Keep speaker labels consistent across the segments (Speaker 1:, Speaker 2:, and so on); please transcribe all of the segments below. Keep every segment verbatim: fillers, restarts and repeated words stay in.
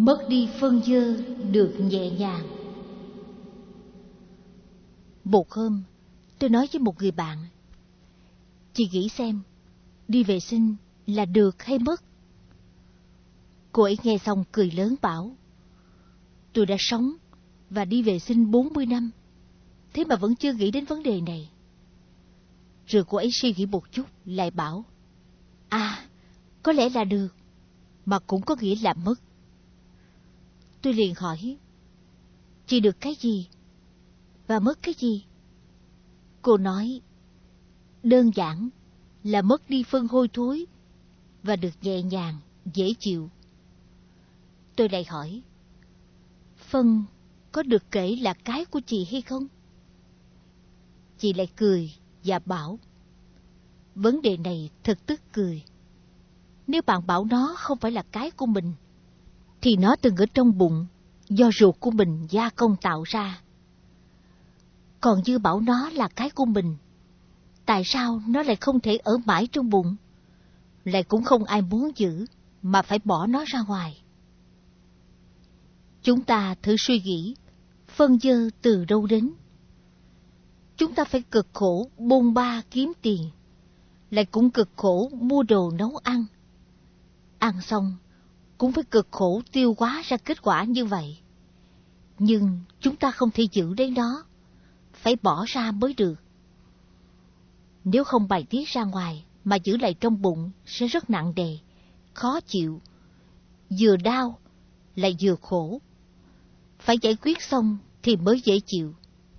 Speaker 1: mất đi phân dơ được nhẹ nhàng. Một hôm, tôi nói với một người bạn, chị nghĩ xem, đi vệ sinh là được hay mất? Cô ấy nghe xong cười lớn bảo, tôi đã sống và đi vệ sinh bốn mươi năm, thế mà vẫn chưa nghĩ đến vấn đề này. Rồi cô ấy suy nghĩ một chút, lại bảo, à, có lẽ là được, mà cũng có nghĩa là mất. Tôi liền hỏi, chị được cái gì? Và mất cái gì? Cô nói, đơn giản là mất đi phân hôi thối và được nhẹ nhàng, dễ chịu. Tôi lại hỏi, phân có được kể là cái của chị hay không? Chị lại cười và bảo, vấn đề này thật tức cười. Nếu bạn bảo nó không phải là cái của mình, thì nó từng ở trong bụng do ruột của mình gia công tạo ra. Còn như bảo nó là cái của mình, tại sao nó lại không thể ở mãi trong bụng? Lại cũng không ai muốn giữ, mà phải bỏ nó ra ngoài. Chúng ta thử suy nghĩ, phân dơ từ đâu đến? Chúng ta phải cực khổ bôn ba kiếm tiền, lại cũng cực khổ mua đồ nấu ăn. Ăn xong, cũng phải cực khổ tiêu hóa ra kết quả như vậy. Nhưng chúng ta không thể giữ lấy nó, phải bỏ ra mới được. Nếu không bài tiết ra ngoài mà giữ lại trong bụng sẽ rất nặng nề, khó chịu, vừa đau lại vừa khổ. Phải giải quyết xong thì mới dễ chịu.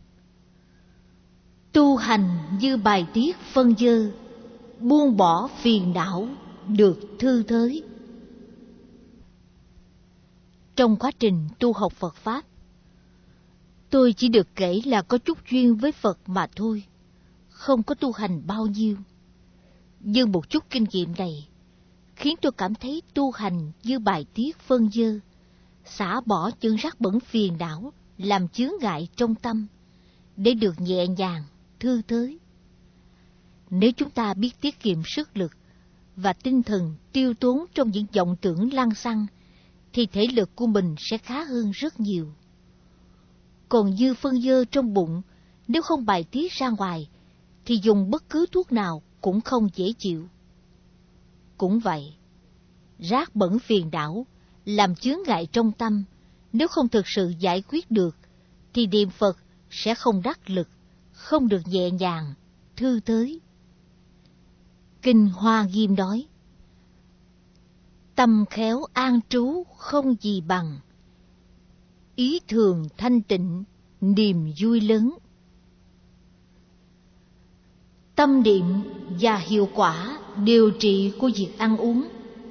Speaker 1: Tu hành như bài tiết phân dơ, buông bỏ phiền não được thư thới. Trong quá trình tu học Phật Pháp, tôi chỉ được kể là có chút duyên với Phật mà thôi, không có tu hành bao nhiêu. Nhưng một chút kinh nghiệm này khiến tôi cảm thấy tu hành như bài tiết phân dơ, xả bỏ những rác bẩn phiền não làm chướng ngại trong tâm, để được nhẹ nhàng, thư thới. Nếu chúng ta biết tiết kiệm sức lực và tinh thần tiêu tốn trong những vọng tưởng lăng xăng, thì thể lực của mình sẽ khá hơn rất nhiều. Còn như phân dơ trong bụng, nếu không bài tiết ra ngoài, thì dùng bất cứ thuốc nào cũng không dễ chịu. Cũng vậy, rác bẩn phiền não làm chướng ngại trong tâm, nếu không thực sự giải quyết được, thì niệm Phật sẽ không đắc lực, không được nhẹ nhàng, thư thới. Kinh Hoa Nghiêm nói, tâm khéo an trú không gì bằng, ý thường thanh tịnh, niềm vui lớn. Tâm niệm và hiệu quả điều trị của việc ăn uống.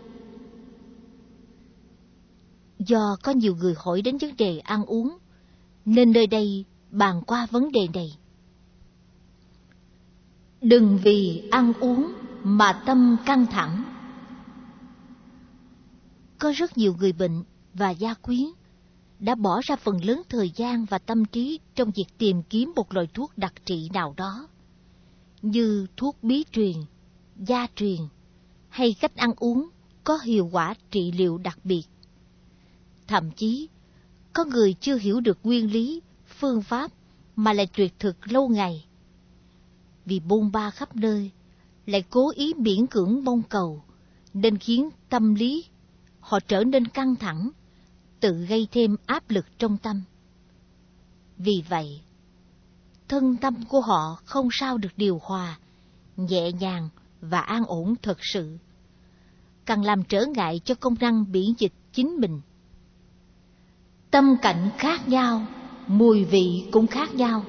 Speaker 1: Do có nhiều người hỏi đến vấn đề ăn uống, nên nơi đây bàn qua vấn đề này. Đừng vì ăn uống mà tâm căng thẳng. Có rất nhiều người bệnh và gia quyến đã bỏ ra phần lớn thời gian và tâm trí trong việc tìm kiếm một loại thuốc đặc trị nào đó, như thuốc bí truyền, gia truyền, hay cách ăn uống có hiệu quả trị liệu đặc biệt. Thậm chí, có người chưa hiểu được nguyên lý, phương pháp mà lại tuyệt thực lâu ngày. Vì bôn ba khắp nơi, lại cố ý miễn cưỡng mong cầu, nên khiến tâm lý họ trở nên căng thẳng, tự gây thêm áp lực trong tâm. Vì vậy, thân tâm của họ không sao được điều hòa, nhẹ nhàng và an ổn thật sự, càng làm trở ngại cho công năng miễn dịch chính mình. Tâm cảnh khác nhau, mùi vị cũng khác nhau.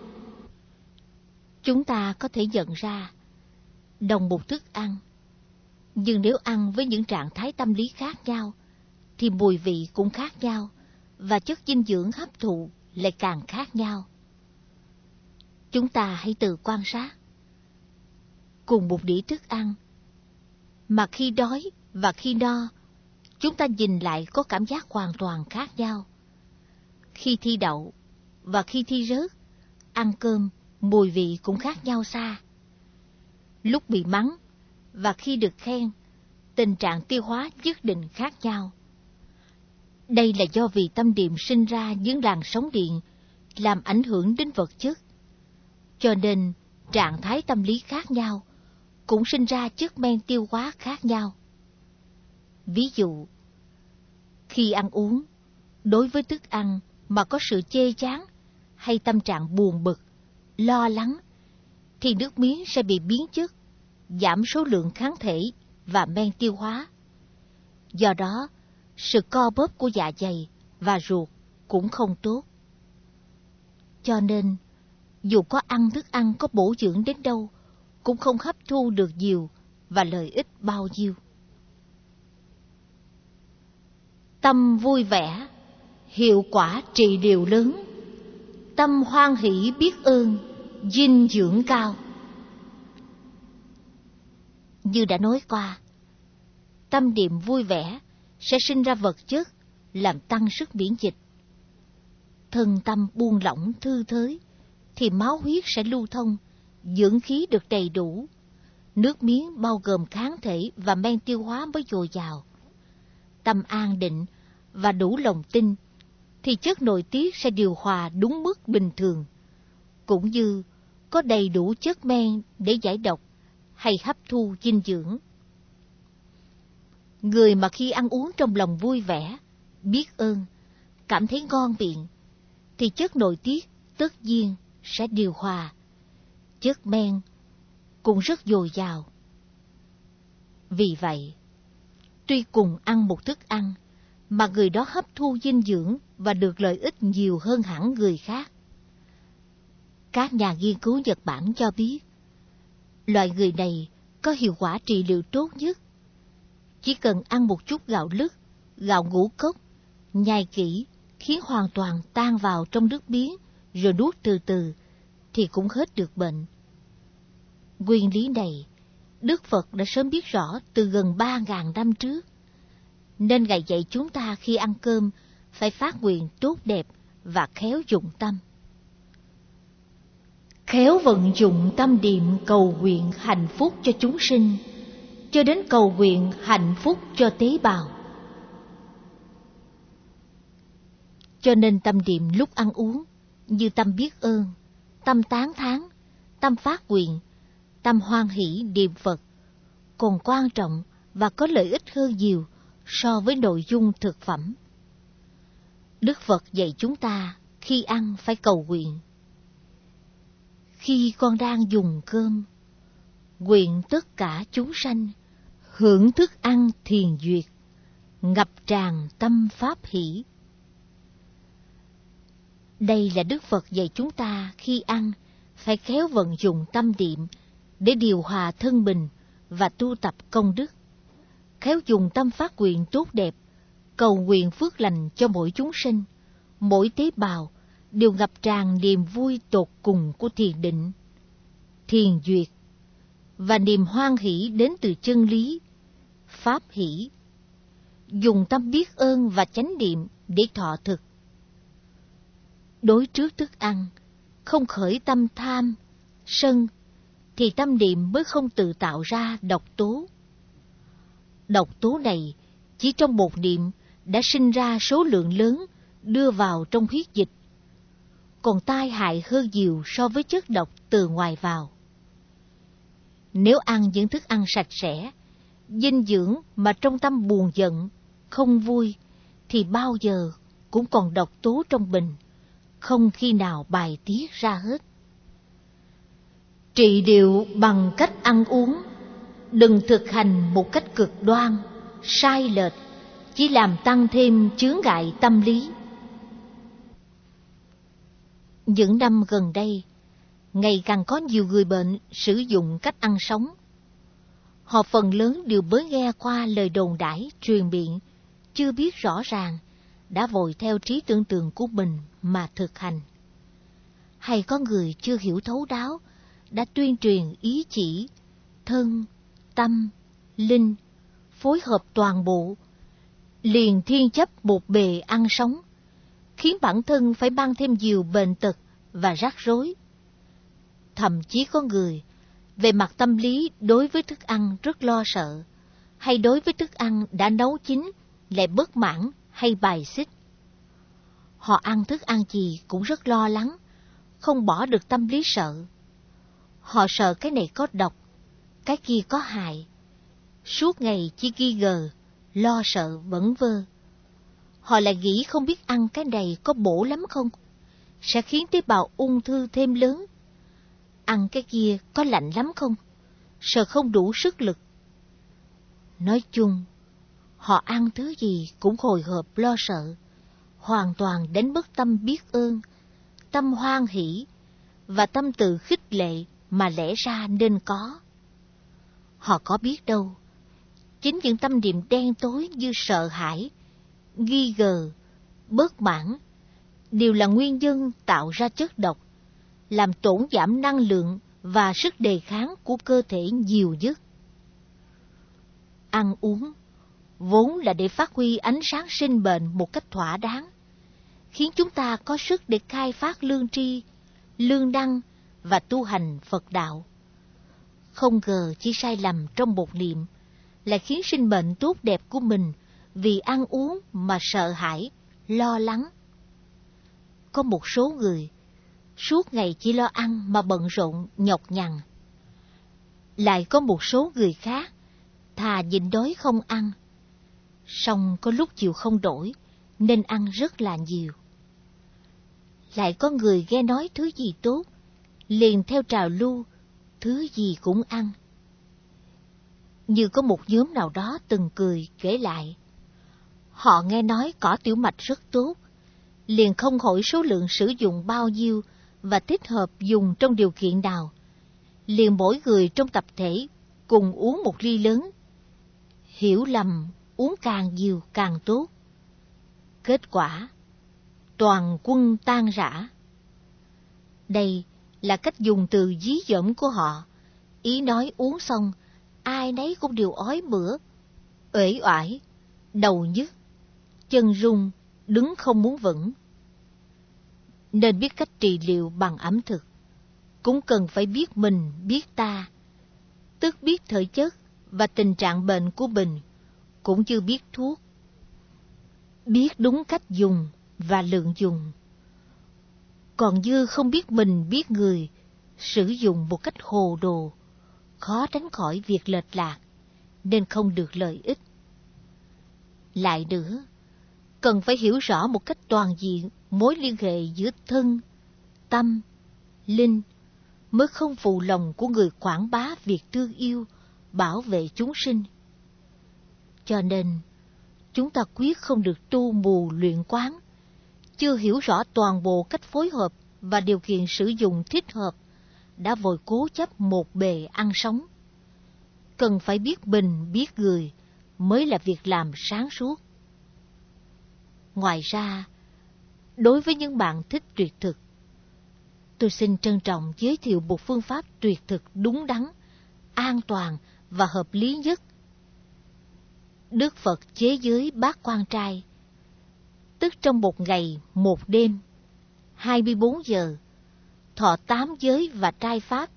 Speaker 1: Chúng ta có thể nhận ra, đồng một thức ăn, nhưng nếu ăn với những trạng thái tâm lý khác nhau, thì mùi vị cũng khác nhau, và chất dinh dưỡng hấp thụ lại càng khác nhau. Chúng ta hãy tự quan sát. Cùng một đĩa thức ăn, mà khi đói và khi no, chúng ta nhìn lại có cảm giác hoàn toàn khác nhau. Khi thi đậu và khi thi rớt, ăn cơm, mùi vị cũng khác nhau xa. Lúc bị mắng và khi được khen, tình trạng tiêu hóa nhất định khác nhau. Đây là do vì tâm niệm sinh ra những làn sóng điện làm ảnh hưởng đến vật chất. Cho nên, trạng thái tâm lý khác nhau cũng sinh ra chất men tiêu hóa khác nhau. Ví dụ, khi ăn uống, đối với thức ăn mà có sự chê chán hay tâm trạng buồn bực, lo lắng, thì nước miếng sẽ bị biến chất, giảm số lượng kháng thể và men tiêu hóa. Do đó, sự co bóp của dạ dày và ruột cũng không tốt. Cho nên, dù có ăn thức ăn có bổ dưỡng đến đâu, cũng không hấp thu được nhiều và lợi ích bao nhiêu. Tâm vui vẻ, hiệu quả trị liệu lớn. Tâm hoan hỷ biết ơn, dinh dưỡng cao. Như đã nói qua, tâm niệm vui vẻ sẽ sinh ra vật chất làm tăng sức miễn dịch. Thân tâm buông lỏng thư thới thì máu huyết sẽ lưu thông, dưỡng khí được đầy đủ, nước miếng bao gồm kháng thể và men tiêu hóa mới dồi dào. Tâm an định và đủ lòng tin thì chất nội tiết sẽ điều hòa đúng mức bình thường, cũng như có đầy đủ chất men để giải độc hay hấp thu dinh dưỡng. Người mà khi ăn uống trong lòng vui vẻ, biết ơn, cảm thấy ngon miệng, thì chất nội tiết tất nhiên sẽ điều hòa, chất men cũng rất dồi dào. Vì vậy, tuy cùng ăn một thức ăn, mà người đó hấp thu dinh dưỡng và được lợi ích nhiều hơn hẳn người khác. Các nhà nghiên cứu Nhật Bản cho biết, loại người này có hiệu quả trị liệu tốt nhất. Chỉ cần ăn một chút gạo lứt, gạo ngũ cốc, nhai kỹ, khiến hoàn toàn tan vào trong nước miếng, rồi nuốt từ từ, thì cũng hết được bệnh. Nguyên lý này, Đức Phật đã sớm biết rõ từ gần ba ngàn năm trước, nên Ngài dạy chúng ta khi ăn cơm phải phát nguyện tốt đẹp và khéo dụng tâm. Khéo vận dụng tâm niệm cầu nguyện hạnh phúc cho chúng sinh, cho đến cầu nguyện hạnh phúc cho tế bào. Cho nên tâm niệm lúc ăn uống như tâm biết ơn, tâm tán thán, tâm phát nguyện, tâm hoan hỷ niệm Phật còn quan trọng và có lợi ích hơn nhiều so với nội dung thực phẩm. Đức Phật dạy chúng ta khi ăn phải cầu nguyện. Khi con đang dùng cơm, nguyện tất cả chúng sanh hưởng thức ăn thiền duyệt, ngập tràn tâm pháp hỷ. Đây là Đức Phật dạy chúng ta khi ăn phải khéo vận dụng tâm niệm để điều hòa thân mình và tu tập công đức. Khéo dùng tâm phát nguyện tốt đẹp, cầu nguyện phước lành cho mỗi chúng sinh, mỗi tế bào đều ngập tràn niềm vui tột cùng của thiền định, thiền duyệt và niềm hoan hỷ đến từ chân lý, pháp hỷ. Dùng tâm biết ơn và chánh niệm để thọ thực. Đối trước thức ăn, không khởi tâm tham, sân, thì tâm niệm mới không tự tạo ra độc tố. Độc tố này chỉ trong một niệm đã sinh ra số lượng lớn đưa vào trong huyết dịch, còn tai hại hơn nhiều so với chất độc từ ngoài vào. Nếu ăn những thức ăn sạch sẽ, dinh dưỡng mà trong tâm buồn giận, không vui, thì bao giờ cũng còn độc tố trong bình, không khi nào bài tiết ra hết. Trị liệu bằng cách ăn uống, đừng thực hành một cách cực đoan, sai lệch, chỉ làm tăng thêm chướng ngại tâm lý. Những năm gần đây, ngày càng có nhiều người bệnh sử dụng cách ăn sống. Họ phần lớn đều mới nghe qua lời đồn đãi truyền miệng, chưa biết rõ ràng, đã vội theo trí tưởng tượng của mình mà thực hành. Hay có người chưa hiểu thấu đáo, đã tuyên truyền ý chỉ, thân, tâm, linh, phối hợp toàn bộ, liền thiên chấp một bề ăn sống, khiến bản thân phải mang thêm nhiều bệnh tật và rắc rối. Thậm chí có người, về mặt tâm lý đối với thức ăn rất lo sợ, hay đối với thức ăn đã nấu chín lại bất mãn hay bài xích. Họ ăn thức ăn gì cũng rất lo lắng, không bỏ được tâm lý sợ. Họ sợ cái này có độc, cái kia có hại. Suốt ngày chỉ ghi gờ, lo sợ vẩn vơ. Họ lại nghĩ không biết ăn cái này có bổ lắm không, sẽ khiến tế bào ung thư thêm lớn. Ăn cái kia có lạnh lắm không, sợ không đủ sức lực. Nói chung, họ ăn thứ gì cũng hồi hộp lo sợ, hoàn toàn đánh mất tâm biết ơn, tâm hoan hỷ và tâm tự khích lệ mà lẽ ra nên có. Họ có biết đâu, chính những tâm niệm đen tối như sợ hãi, nghi ngờ, bất mãn đều là nguyên nhân tạo ra chất độc, làm tổn giảm năng lượng và sức đề kháng của cơ thể nhiều nhất. Ăn uống vốn là để phát huy ánh sáng sinh mệnh một cách thỏa đáng, khiến chúng ta có sức để khai phát lương tri, lương năng và tu hành Phật đạo. Không ngờ chỉ sai lầm trong một niệm lại khiến sinh mệnh tốt đẹp của mình vì ăn uống mà sợ hãi, lo lắng. Có một số người suốt ngày chỉ lo ăn mà bận rộn nhọc nhằn. Lại có một số người khác thà nhịn đói không ăn, song có lúc chịu không nổi nên ăn rất là nhiều. Lại có người nghe nói thứ gì tốt, liền theo trào lưu, thứ gì cũng ăn. Như có một nhóm nào đó từng cười kể lại, họ nghe nói cỏ tiểu mạch rất tốt, liền không hỏi số lượng sử dụng bao nhiêu và thích hợp dùng trong điều kiện nào, liền mỗi người trong tập thể cùng uống một ly lớn, hiểu lầm uống càng nhiều càng tốt. Kết quả, toàn quân tan rã. Đây là cách dùng từ dí dỏm của họ, ý nói uống xong, ai nấy cũng đều ói mửa, uể oải, đầu nhức, chân run, đứng không muốn vững. Nên biết cách trị liệu bằng ẩm thực, cũng cần phải biết mình biết ta, tức biết thể chất và tình trạng bệnh của mình, cũng như biết thuốc. Biết đúng cách dùng và lượng dùng. Còn như không biết mình biết người, sử dụng một cách hồ đồ, khó tránh khỏi việc lệch lạc, nên không được lợi ích. Lại nữa, cần phải hiểu rõ một cách toàn diện mối liên hệ giữa thân, tâm, linh, mới không phụ lòng của người quảng bá việc thương yêu, bảo vệ chúng sinh. Cho nên, chúng ta quyết không được tu mù luyện quán, chưa hiểu rõ toàn bộ cách phối hợp và điều kiện sử dụng thích hợp, đã vội cố chấp một bề ăn sống. Cần phải biết mình biết người mới là việc làm sáng suốt. Ngoài ra, đối với những bạn thích tuyệt thực, tôi xin trân trọng giới thiệu một phương pháp tuyệt thực đúng đắn, an toàn và hợp lý nhất. Đức Phật chế giới bát quan trai, tức trong một ngày một đêm, hai mươi bốn giờ, thọ tám giới và trai pháp.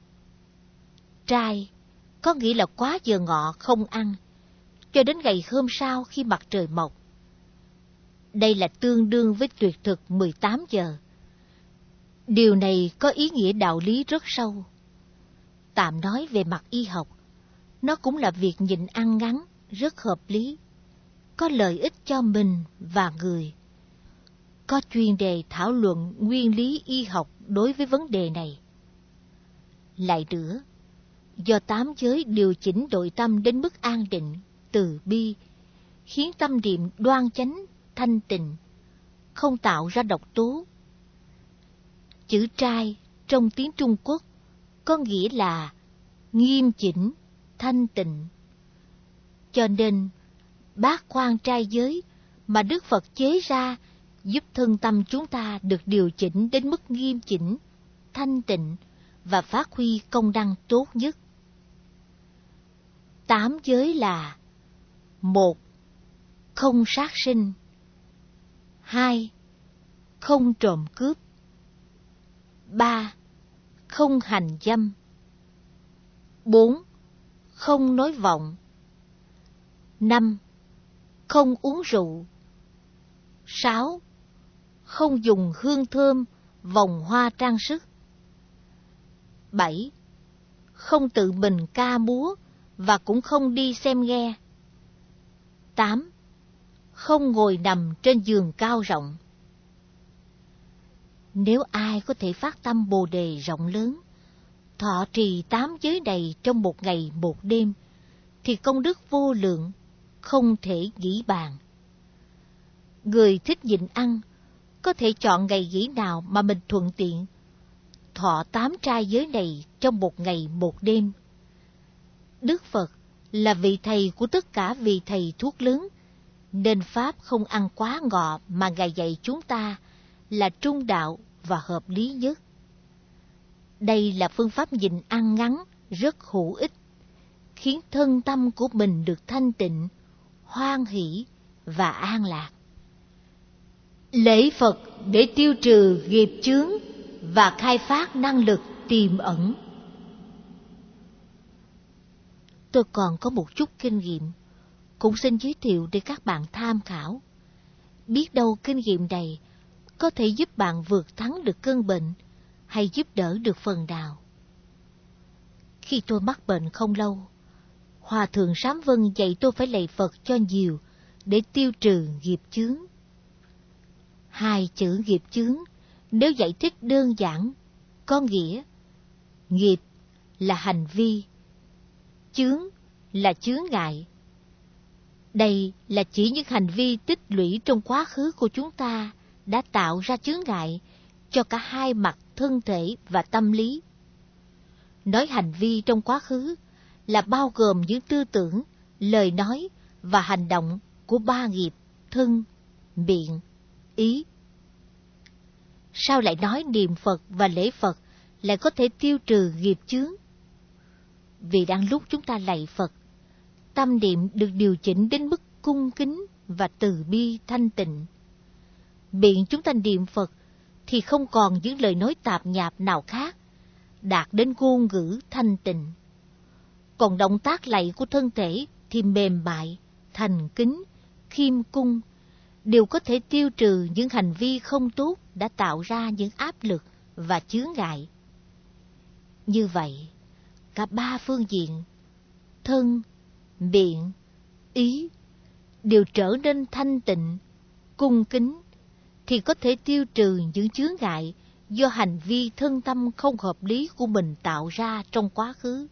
Speaker 1: Trai có nghĩa là quá giờ ngọ không ăn, cho đến ngày hôm sau khi mặt trời mọc. Đây là tương đương với tuyệt thực mười tám giờ. Điều này có ý nghĩa đạo lý rất sâu. Tạm nói về mặt y học, nó cũng là việc nhịn ăn ngắn rất hợp lý, có lợi ích cho mình và người. Có chuyên đề thảo luận nguyên lý y học đối với vấn đề này. Lại nữa, do tám giới điều chỉnh nội tâm đến mức an định, từ bi, khiến tâm niệm đoan chánh, thanh tịnh, không tạo ra độc tố. Chữ trai trong tiếng Trung Quốc có nghĩa là nghiêm chỉnh, thanh tịnh. Cho nên, bát quan trai giới mà Đức Phật chế ra giúp thân tâm chúng ta được điều chỉnh đến mức nghiêm chỉnh, thanh tịnh và phát huy công năng tốt nhất. Tám giới là: một. Không sát sinh. Hai. Không trộm cướp. Ba. Không hành dâm. Bốn. Không nói vọng. Năm. Không uống rượu. Sáu, không dùng hương thơm, vòng hoa trang sức. Bảy, không tự mình ca múa và cũng không đi xem nghe. Tám, không ngồi nằm trên giường cao rộng. Nếu ai có thể phát tâm Bồ đề rộng lớn, thọ trì tám giới này trong một ngày một đêm, thì công đức vô lượng, không thể nghĩ bàn. Người thích nhịn ăn, có thể chọn ngày nghỉ nào mà mình thuận tiện, thọ tám trai giới này trong một ngày một đêm. Đức Phật là vị thầy của tất cả vị thầy thuốc lớn, nên Pháp không ăn quá ngọ mà Ngài dạy chúng ta là trung đạo và hợp lý nhất. Đây là phương pháp nhịn ăn ngắn rất hữu ích, khiến thân tâm của mình được thanh tịnh, hoan hỷ và an lạc. Lễ Phật để tiêu trừ nghiệp chướng và khai phát năng lực tiềm ẩn. Tôi còn có một chút kinh nghiệm, cũng xin giới thiệu để các bạn tham khảo. Biết đâu kinh nghiệm này có thể giúp bạn vượt thắng được cơn bệnh, hay giúp đỡ được phần nào. Khi tôi mắc bệnh không lâu, Hòa thượng Sám Vân dạy tôi phải lạy Phật cho nhiều để tiêu trừ nghiệp chướng. Hai chữ nghiệp chướng, nếu giải thích đơn giản, có nghĩa nghiệp là hành vi, chướng là chướng ngại. Đây là chỉ những hành vi tích lũy trong quá khứ của chúng ta đã tạo ra chướng ngại cho cả hai mặt thân thể và tâm lý. Nói hành vi trong quá khứ là bao gồm những tư tưởng, lời nói và hành động của ba nghiệp thân, miệng, ý. Sao lại nói niệm Phật và lễ Phật lại có thể tiêu trừ nghiệp chướng? Vì đang lúc chúng ta lạy Phật, tâm niệm được điều chỉnh đến mức cung kính và từ bi thanh tịnh. Miệng chúng ta niệm Phật thì không còn những lời nói tạp nhạp nào khác, đạt đến ngôn ngữ thanh tịnh. Còn động tác lạy của thân thể thì mềm mại, thành kính, khiêm cung, đều có thể tiêu trừ những hành vi không tốt đã tạo ra những áp lực và chướng ngại. Như vậy, cả ba phương diện, thân, miệng, ý, đều trở nên thanh tịnh, cung kính, thì có thể tiêu trừ những chướng ngại do hành vi thân tâm không hợp lý của mình tạo ra trong quá khứ.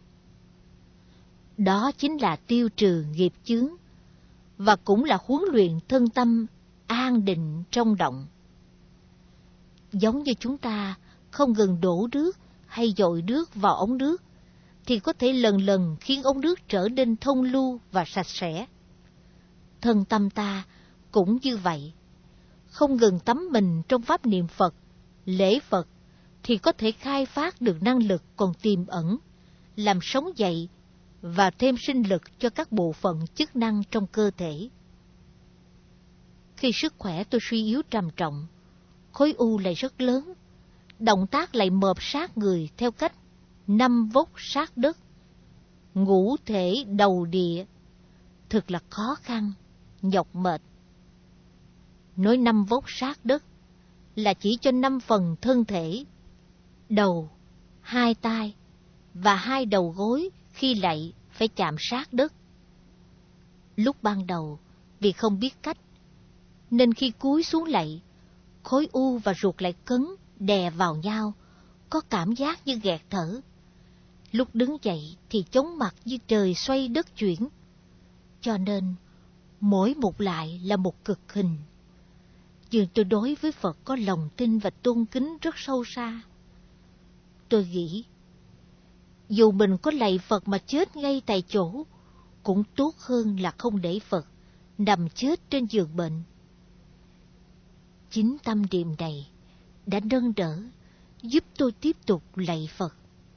Speaker 1: Đó chính là tiêu trừ nghiệp chướng, và cũng là huấn luyện thân tâm an định trong động. Giống như chúng ta không ngừng đổ nước hay dội nước vào ống nước, thì có thể lần lần khiến ống nước trở nên thông lưu và sạch sẽ. Thân tâm ta cũng như vậy, không ngừng tắm mình trong pháp niệm Phật, lễ Phật, thì có thể khai phát được năng lực còn tiềm ẩn, làm sống dậy và thêm sinh lực cho các bộ phận chức năng trong cơ thể. Khi sức khỏe tôi suy yếu trầm trọng, khối u lại rất lớn, động tác lại mợp sát người theo cách năm vốc sát đất, ngũ thể đầu địa, thực là khó khăn, nhọc mệt. Nói năm vốc sát đất là chỉ cho năm phần thân thể, đầu, hai tai và hai đầu gối khi lạy phải chạm sát đất. Lúc ban đầu, vì không biết cách, nên khi cúi xuống lạy, khối u và ruột lại cấn, đè vào nhau, có cảm giác như nghẹt thở. Lúc đứng dậy thì chóng mặt như trời xoay đất chuyển. Cho nên, mỗi một lại là một cực hình. Nhưng tôi đối với Phật có lòng tin và tôn kính rất sâu xa. Tôi nghĩ, dù mình có lạy Phật mà chết ngay tại chỗ, cũng tốt hơn là không để Phật nằm chết trên giường bệnh. Chính tâm niệm này đã nâng đỡ, giúp tôi tiếp tục lạy Phật.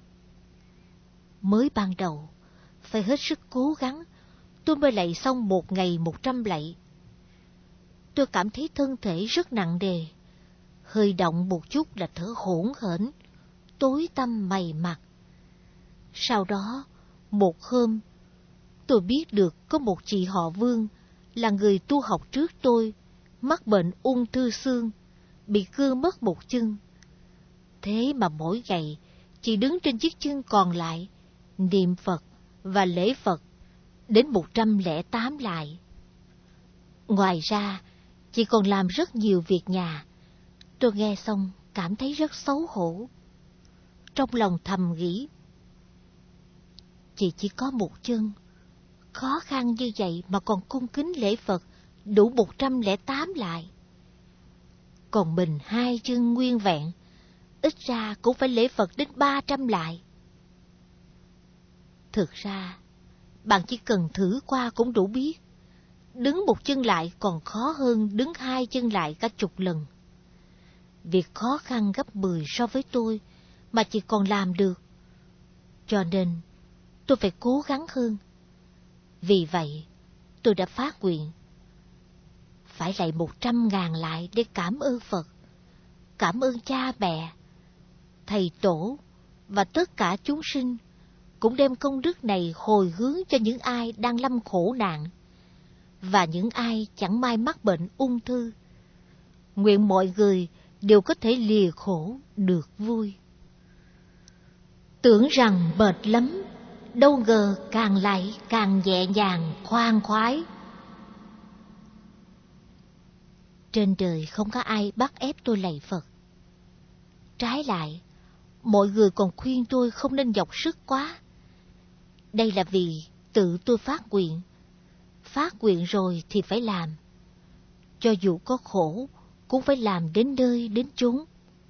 Speaker 1: Mới ban đầu, phải hết sức cố gắng, tôi mới lạy xong một ngày một trăm lạy. Tôi cảm thấy thân thể rất nặng nề, hơi động một chút là thở hổn hển, tối tăm mày mặt. Sau đó, một hôm, tôi biết được có một chị họ Vương, là người tu học trước tôi, mắc bệnh ung thư xương, bị cưa mất một chân. Thế mà mỗi ngày chị đứng trên chiếc chân còn lại, niệm Phật và lễ Phật đến một trăm lẻ tám lại. Ngoài ra, chị còn làm rất nhiều việc nhà. Tôi nghe xong cảm thấy rất xấu hổ. Trong lòng thầm nghĩ, chị chỉ có một chân, khó khăn như vậy mà còn cung kính lễ Phật đủ một trăm lẻ tám lại. Còn mình hai chân nguyên vẹn, ít ra cũng phải lễ Phật đến ba trăm lại. Thực ra, bạn chỉ cần thử qua cũng đủ biết, đứng một chân lại còn khó hơn đứng hai chân lại cả chục lần. Việc khó khăn gấp mười so với tôi mà chị còn làm được, cho nên tôi phải cố gắng hơn. Vì vậy, tôi đã phát nguyện phải lạy một trăm ngàn lại để cảm ơn Phật, cảm ơn cha mẹ, thầy tổ và tất cả chúng sinh, cũng đem công đức này hồi hướng cho những ai đang lâm khổ nạn và những ai chẳng may mắc bệnh ung thư. Nguyện mọi người đều có thể lìa khổ được vui. Tưởng rằng mệt lắm, đâu ngờ càng lạy càng nhẹ nhàng khoan khoái. Trên đời không có ai bắt ép tôi lạy Phật. Trái lại, mọi người còn khuyên tôi không nên dốc sức quá. Đây là vì tự tôi phát nguyện. Phát nguyện rồi thì phải làm. Cho dù có khổ, cũng phải làm đến nơi đến chốn.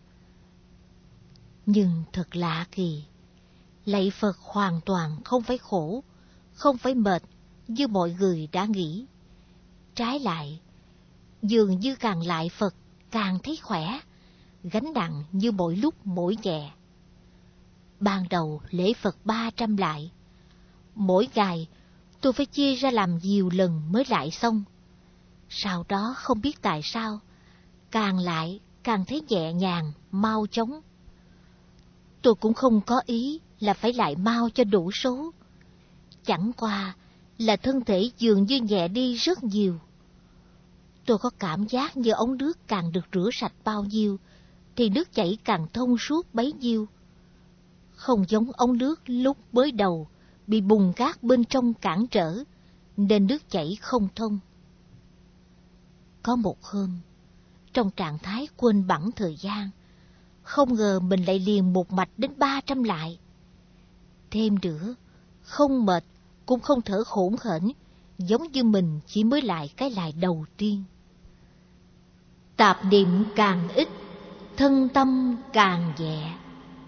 Speaker 1: Nhưng thật lạ kỳ, lạy Phật hoàn toàn không phải khổ, không phải mệt như mọi người đã nghĩ. Trái lại, dường như càng lạy Phật càng thấy khỏe, gánh nặng như mỗi lúc mỗi nhẹ. Ban đầu lễ Phật ba trăm lại, mỗi ngày tôi phải chia ra làm nhiều lần mới lại xong. Sau đó không biết tại sao, càng lại càng thấy nhẹ nhàng, mau chóng. Tôi cũng không có ý là phải lại mau cho đủ số. Chẳng qua là thân thể dường như nhẹ đi rất nhiều. Tôi có cảm giác như ống nước càng được rửa sạch bao nhiêu, thì nước chảy càng thông suốt bấy nhiêu. Không giống ống nước lúc mới đầu, bị bùn cát bên trong cản trở, nên nước chảy không thông. Có một hôm, trong trạng thái quên bẵng thời gian, không ngờ mình lại liền một mạch đến ba trăm lại. Thêm nữa, không mệt, cũng không thở hổn hển, giống như mình chỉ mới lại cái lại đầu tiên. Tạp niệm càng ít, thân tâm càng nhẹ.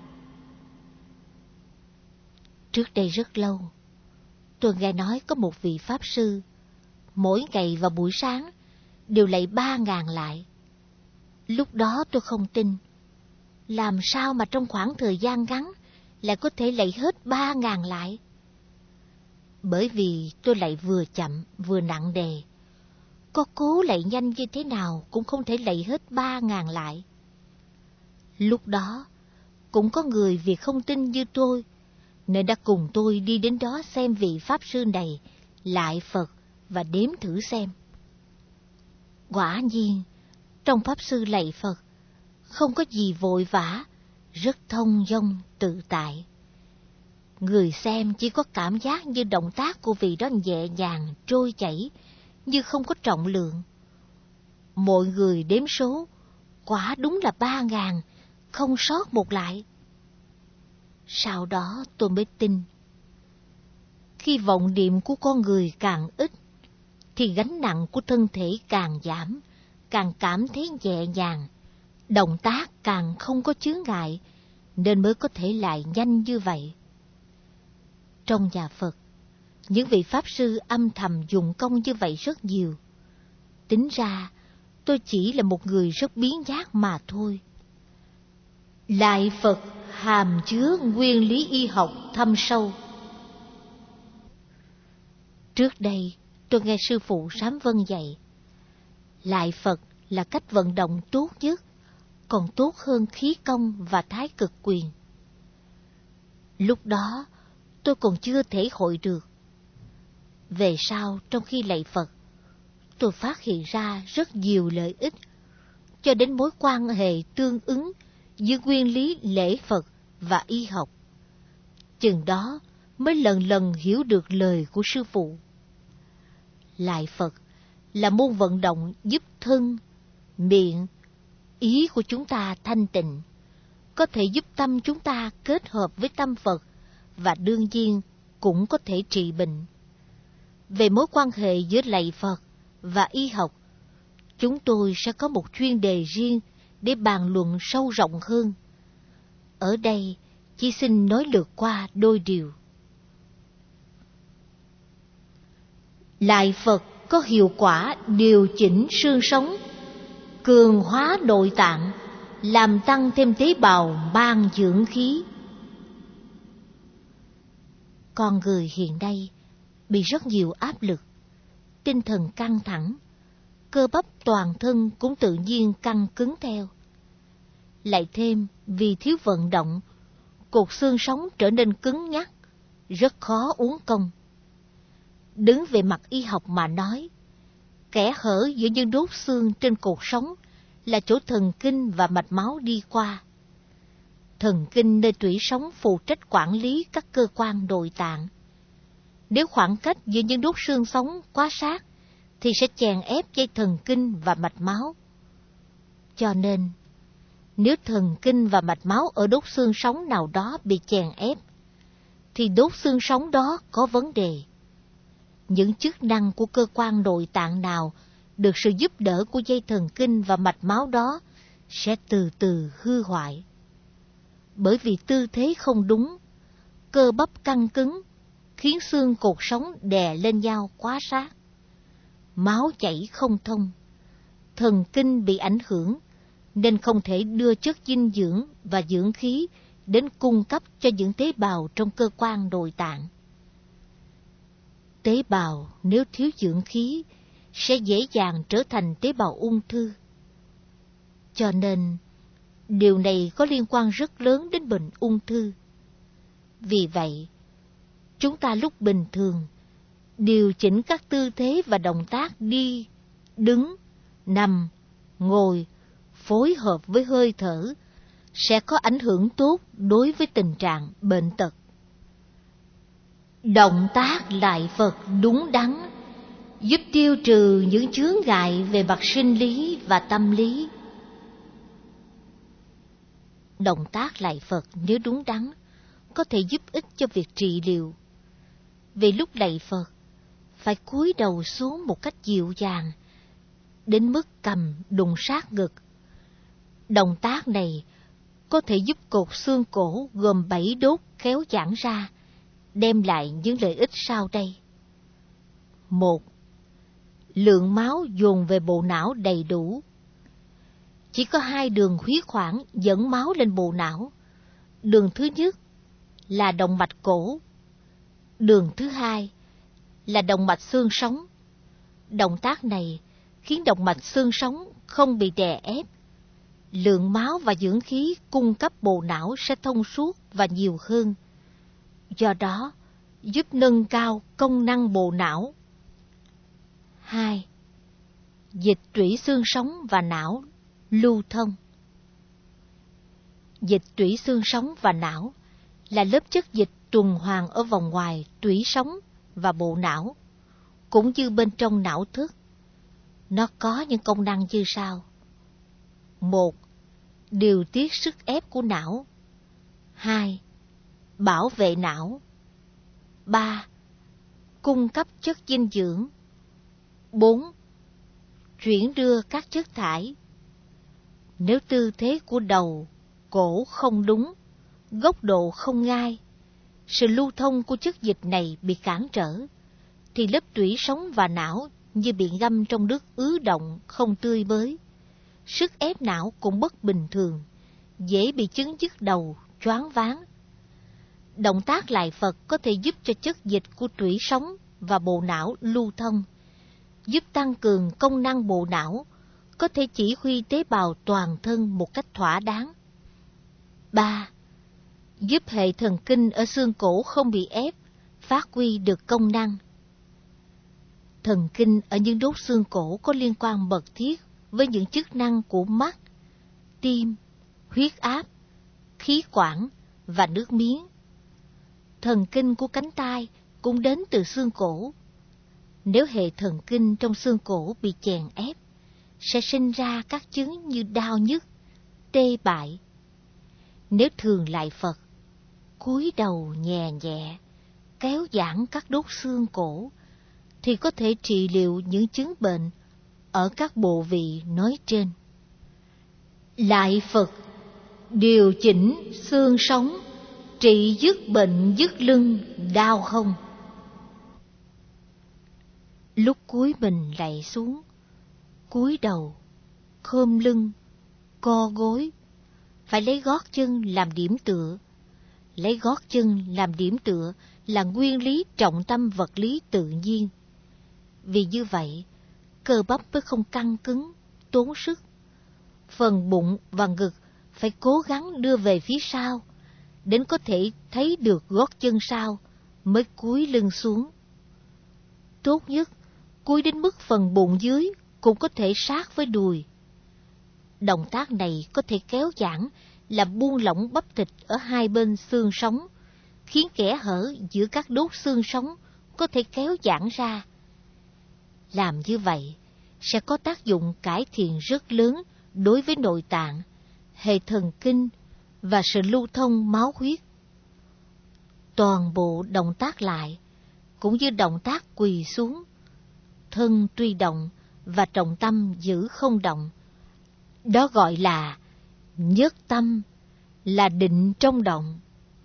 Speaker 1: Trước đây rất lâu, tôi nghe nói có một vị Pháp Sư, mỗi ngày vào buổi sáng, đều lạy ba ngàn lại. Lúc đó tôi không tin, làm sao mà trong khoảng thời gian ngắn lại có thể lạy hết ba ngàn lại. Bởi vì tôi lạy vừa chậm vừa nặng đề, có cố lạy nhanh như thế nào cũng không thể lạy hết ba ngàn lại. Lúc đó, cũng có người vì không tin như tôi, nên đã cùng tôi đi đến đó xem vị Pháp Sư này lại Phật và đếm thử xem. Quả nhiên, trong Pháp Sư lạy Phật, không có gì vội vã, rất thông dong tự tại. Người xem chỉ có cảm giác như động tác của vị đó nhẹ nhàng, trôi chảy, như không có trọng lượng. Mọi người đếm số, quả đúng là ba ngàn, không sót một lại. Sau đó tôi mới tin. Khi vọng niệm của con người càng ít, thì gánh nặng của thân thể càng giảm, càng cảm thấy nhẹ nhàng, động tác càng không có chướng ngại, nên mới có thể lại nhanh như vậy. Trong nhà Phật, những vị Pháp Sư âm thầm dùng công như vậy rất nhiều. Tính ra, tôi chỉ là một người rất biến nhát mà thôi. Lại Phật hàm chứa nguyên lý y học thâm sâu. Trước đây, tôi nghe sư phụ Sám Vân dạy, lại Phật là cách vận động tốt nhất, còn tốt hơn khí công và thái cực quyền. Lúc đó, tôi còn chưa thể hội được. Về sau, trong khi lạy Phật, tôi phát hiện ra rất nhiều lợi ích, cho đến mối quan hệ tương ứng giữa nguyên lý lễ Phật và y học. Chừng đó mới lần lần hiểu được lời của sư phụ. Lại Phật là môn vận động giúp thân, miệng, ý của chúng ta thanh tịnh, có thể giúp tâm chúng ta kết hợp với tâm Phật và đương nhiên cũng có thể trị bệnh. Về mối quan hệ giữa lạy Phật và y học, chúng tôi sẽ có một chuyên đề riêng để bàn luận sâu rộng hơn. Ở đây chỉ xin nói lược qua đôi điều. Lạy Phật có hiệu quả điều chỉnh xương sống, cường hóa nội tạng, làm tăng thêm tế bào mang dưỡng khí. Con người hiện nay bị rất nhiều áp lực, tinh thần căng thẳng, cơ bắp toàn thân cũng tự nhiên căng cứng theo. Lại thêm vì thiếu vận động, cột xương sống trở nên cứng nhắc, rất khó uốn cong. Đứng về mặt y học mà nói, kẽ hở giữa những đốt xương trên cột sống là chỗ thần kinh và mạch máu đi qua. Thần kinh nơi tủy sống phụ trách quản lý các cơ quan nội tạng. Nếu khoảng cách giữa những đốt xương sống quá sát, thì sẽ chèn ép dây thần kinh và mạch máu. Cho nên, nếu thần kinh và mạch máu ở đốt xương sống nào đó bị chèn ép, thì đốt xương sống đó có vấn đề. Những chức năng của cơ quan nội tạng nào được sự giúp đỡ của dây thần kinh và mạch máu đó sẽ từ từ hư hoại. Bởi vì tư thế không đúng, cơ bắp căng cứng, khiến xương cột sống đè lên nhau quá sát. Máu chảy không thông, thần kinh bị ảnh hưởng, nên không thể đưa chất dinh dưỡng và dưỡng khí đến cung cấp cho những tế bào trong cơ quan nội tạng. Tế bào nếu thiếu dưỡng khí sẽ dễ dàng trở thành tế bào ung thư. Cho nên, điều này có liên quan rất lớn đến bệnh ung thư. Vì vậy, chúng ta lúc bình thường điều chỉnh các tư thế và động tác đi, đứng, nằm, ngồi, phối hợp với hơi thở, sẽ có ảnh hưởng tốt đối với tình trạng bệnh tật. Động tác lại Phật đúng đắn, giúp tiêu trừ những chướng ngại về mặt sinh lý và tâm lý. Động tác lại Phật nếu đúng đắn, có thể giúp ích cho việc trị liệu. Về lúc lạy Phật, phải cúi đầu xuống một cách dịu dàng, đến mức cầm đụng sát ngực. Động tác này có thể giúp cột xương cổ gồm bảy đốt kéo giãn ra, đem lại những lợi ích sau đây. Một, lượng máu dồn về bộ não đầy đủ. Chỉ có hai đường huyết quản dẫn máu lên bộ não. Đường thứ nhất là động mạch cổ. Đường thứ hai là động mạch xương sống. Động tác này khiến động mạch xương sống không bị đè ép. Lượng máu và dưỡng khí cung cấp bộ não sẽ thông suốt và nhiều hơn. Do đó, giúp nâng cao công năng bộ não. Hai, dịch tủy xương sống và não lưu thông. Dịch tủy xương sống và não là lớp chất dịch tuần hoàn ở vòng ngoài tủy sống và bộ não, cũng như bên trong não thức. Nó có những công năng như sau. Một, điều tiết sức ép của não. Hai, bảo vệ não. Ba, cung cấp chất dinh dưỡng. Bốn, chuyển đưa các chất thải. Nếu tư thế của đầu, cổ không đúng, góc độ không ngay, sự lưu thông của chất dịch này bị cản trở, thì lớp tủy sống và não như bị ngâm trong nước ứ động không tươi mới. Sức ép não cũng bất bình thường, dễ bị chứng nhức đầu, choáng váng. Động tác lại Phật có thể giúp cho chất dịch của tủy sống và bộ não lưu thông, giúp tăng cường công năng bộ não, có thể chỉ huy tế bào toàn thân một cách thỏa đáng. Ba, giúp hệ thần kinh ở xương cổ không bị ép, phát huy được công năng. thần kinh ở những đốt xương cổ có liên quan mật thiết với những chức năng của mắt, tim, huyết áp, khí quản và nước miếng. Thần kinh của cánh tay cũng đến từ xương cổ. Nếu hệ thần kinh trong xương cổ bị chèn ép, sẽ sinh ra các chứng như đau nhức, tê bại. Nếu thường lại Phật, cúi đầu nhẹ nhẹ, kéo giãn các đốt xương cổ, thì có thể trị liệu những chứng bệnh ở các bộ vị nói trên. Lại Phật, điều chỉnh xương sống, trị dứt bệnh dứt lưng, đau không. Lúc cúi mình lạy xuống, cúi đầu, khom lưng, co gối, phải lấy gót chân làm điểm tựa. Lấy gót chân làm điểm tựa là nguyên lý trọng tâm vật lý tự nhiên. Vì như vậy, cơ bắp mới không căng cứng, tốn sức. Phần bụng và ngực phải cố gắng đưa về phía sau, đến có thể thấy được gót chân sau mới cúi lưng xuống. Tốt nhất, cúi đến mức phần bụng dưới cũng có thể sát với đùi. Động tác này có thể kéo giãn, làm buông lỏng bắp thịt ở hai bên xương sống, khiến kẽ hở giữa các đốt xương sống có thể kéo giãn ra. Làm như vậy sẽ có tác dụng cải thiện rất lớn đối với nội tạng, hệ thần kinh và sự lưu thông máu huyết. Toàn bộ động tác lại, cũng như động tác quỳ xuống, thân tuy động và trọng tâm giữ không động. Đó gọi là nhất tâm, là định trong động.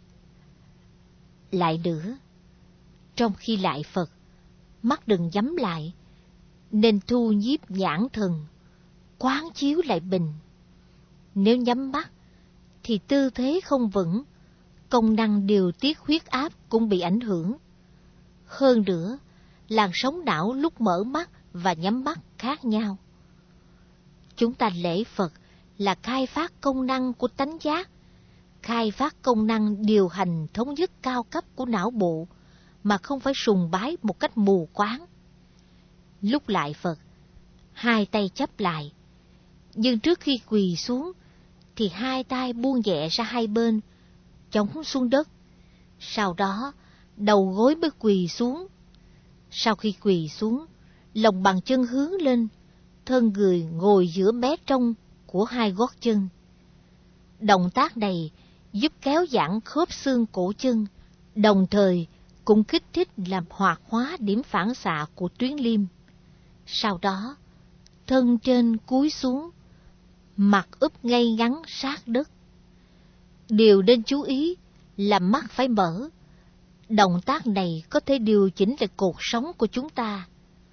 Speaker 1: Lại nữa, trong khi lại Phật, mắt đừng nhắm lại, nên thu nhiếp nhãn thần, quán chiếu lại bình. Nếu nhắm mắt, thì tư thế không vững, công năng điều tiết huyết áp cũng bị ảnh hưởng. Hơn nữa, làn sóng não lúc mở mắt và nhắm mắt khác nhau. Chúng ta lễ Phật là khai phát công năng của tánh giác, khai phát công năng điều hành thống nhất cao cấp của não bộ, mà không phải sùng bái một cách mù quáng. Lúc lại Phật, hai tay chắp lại, nhưng trước khi quỳ xuống, thì hai tay buông nhẹ ra hai bên, chống xuống đất. Sau đó, đầu gối mới quỳ xuống. Sau khi quỳ xuống, lòng bàn chân hướng lên, thân người ngồi giữa mé trong của hai gót chân. Động tác này giúp kéo giãn khớp xương cổ chân, đồng thời cũng kích thích làm hoạt hóa điểm phản xạ của tuyến liêm. Sau đó, thân trên cúi xuống, mặt úp ngay ngắn sát đất. Điều nên chú ý là mắt phải mở. Động tác này có thể điều chỉnh lại cột sống của chúng ta.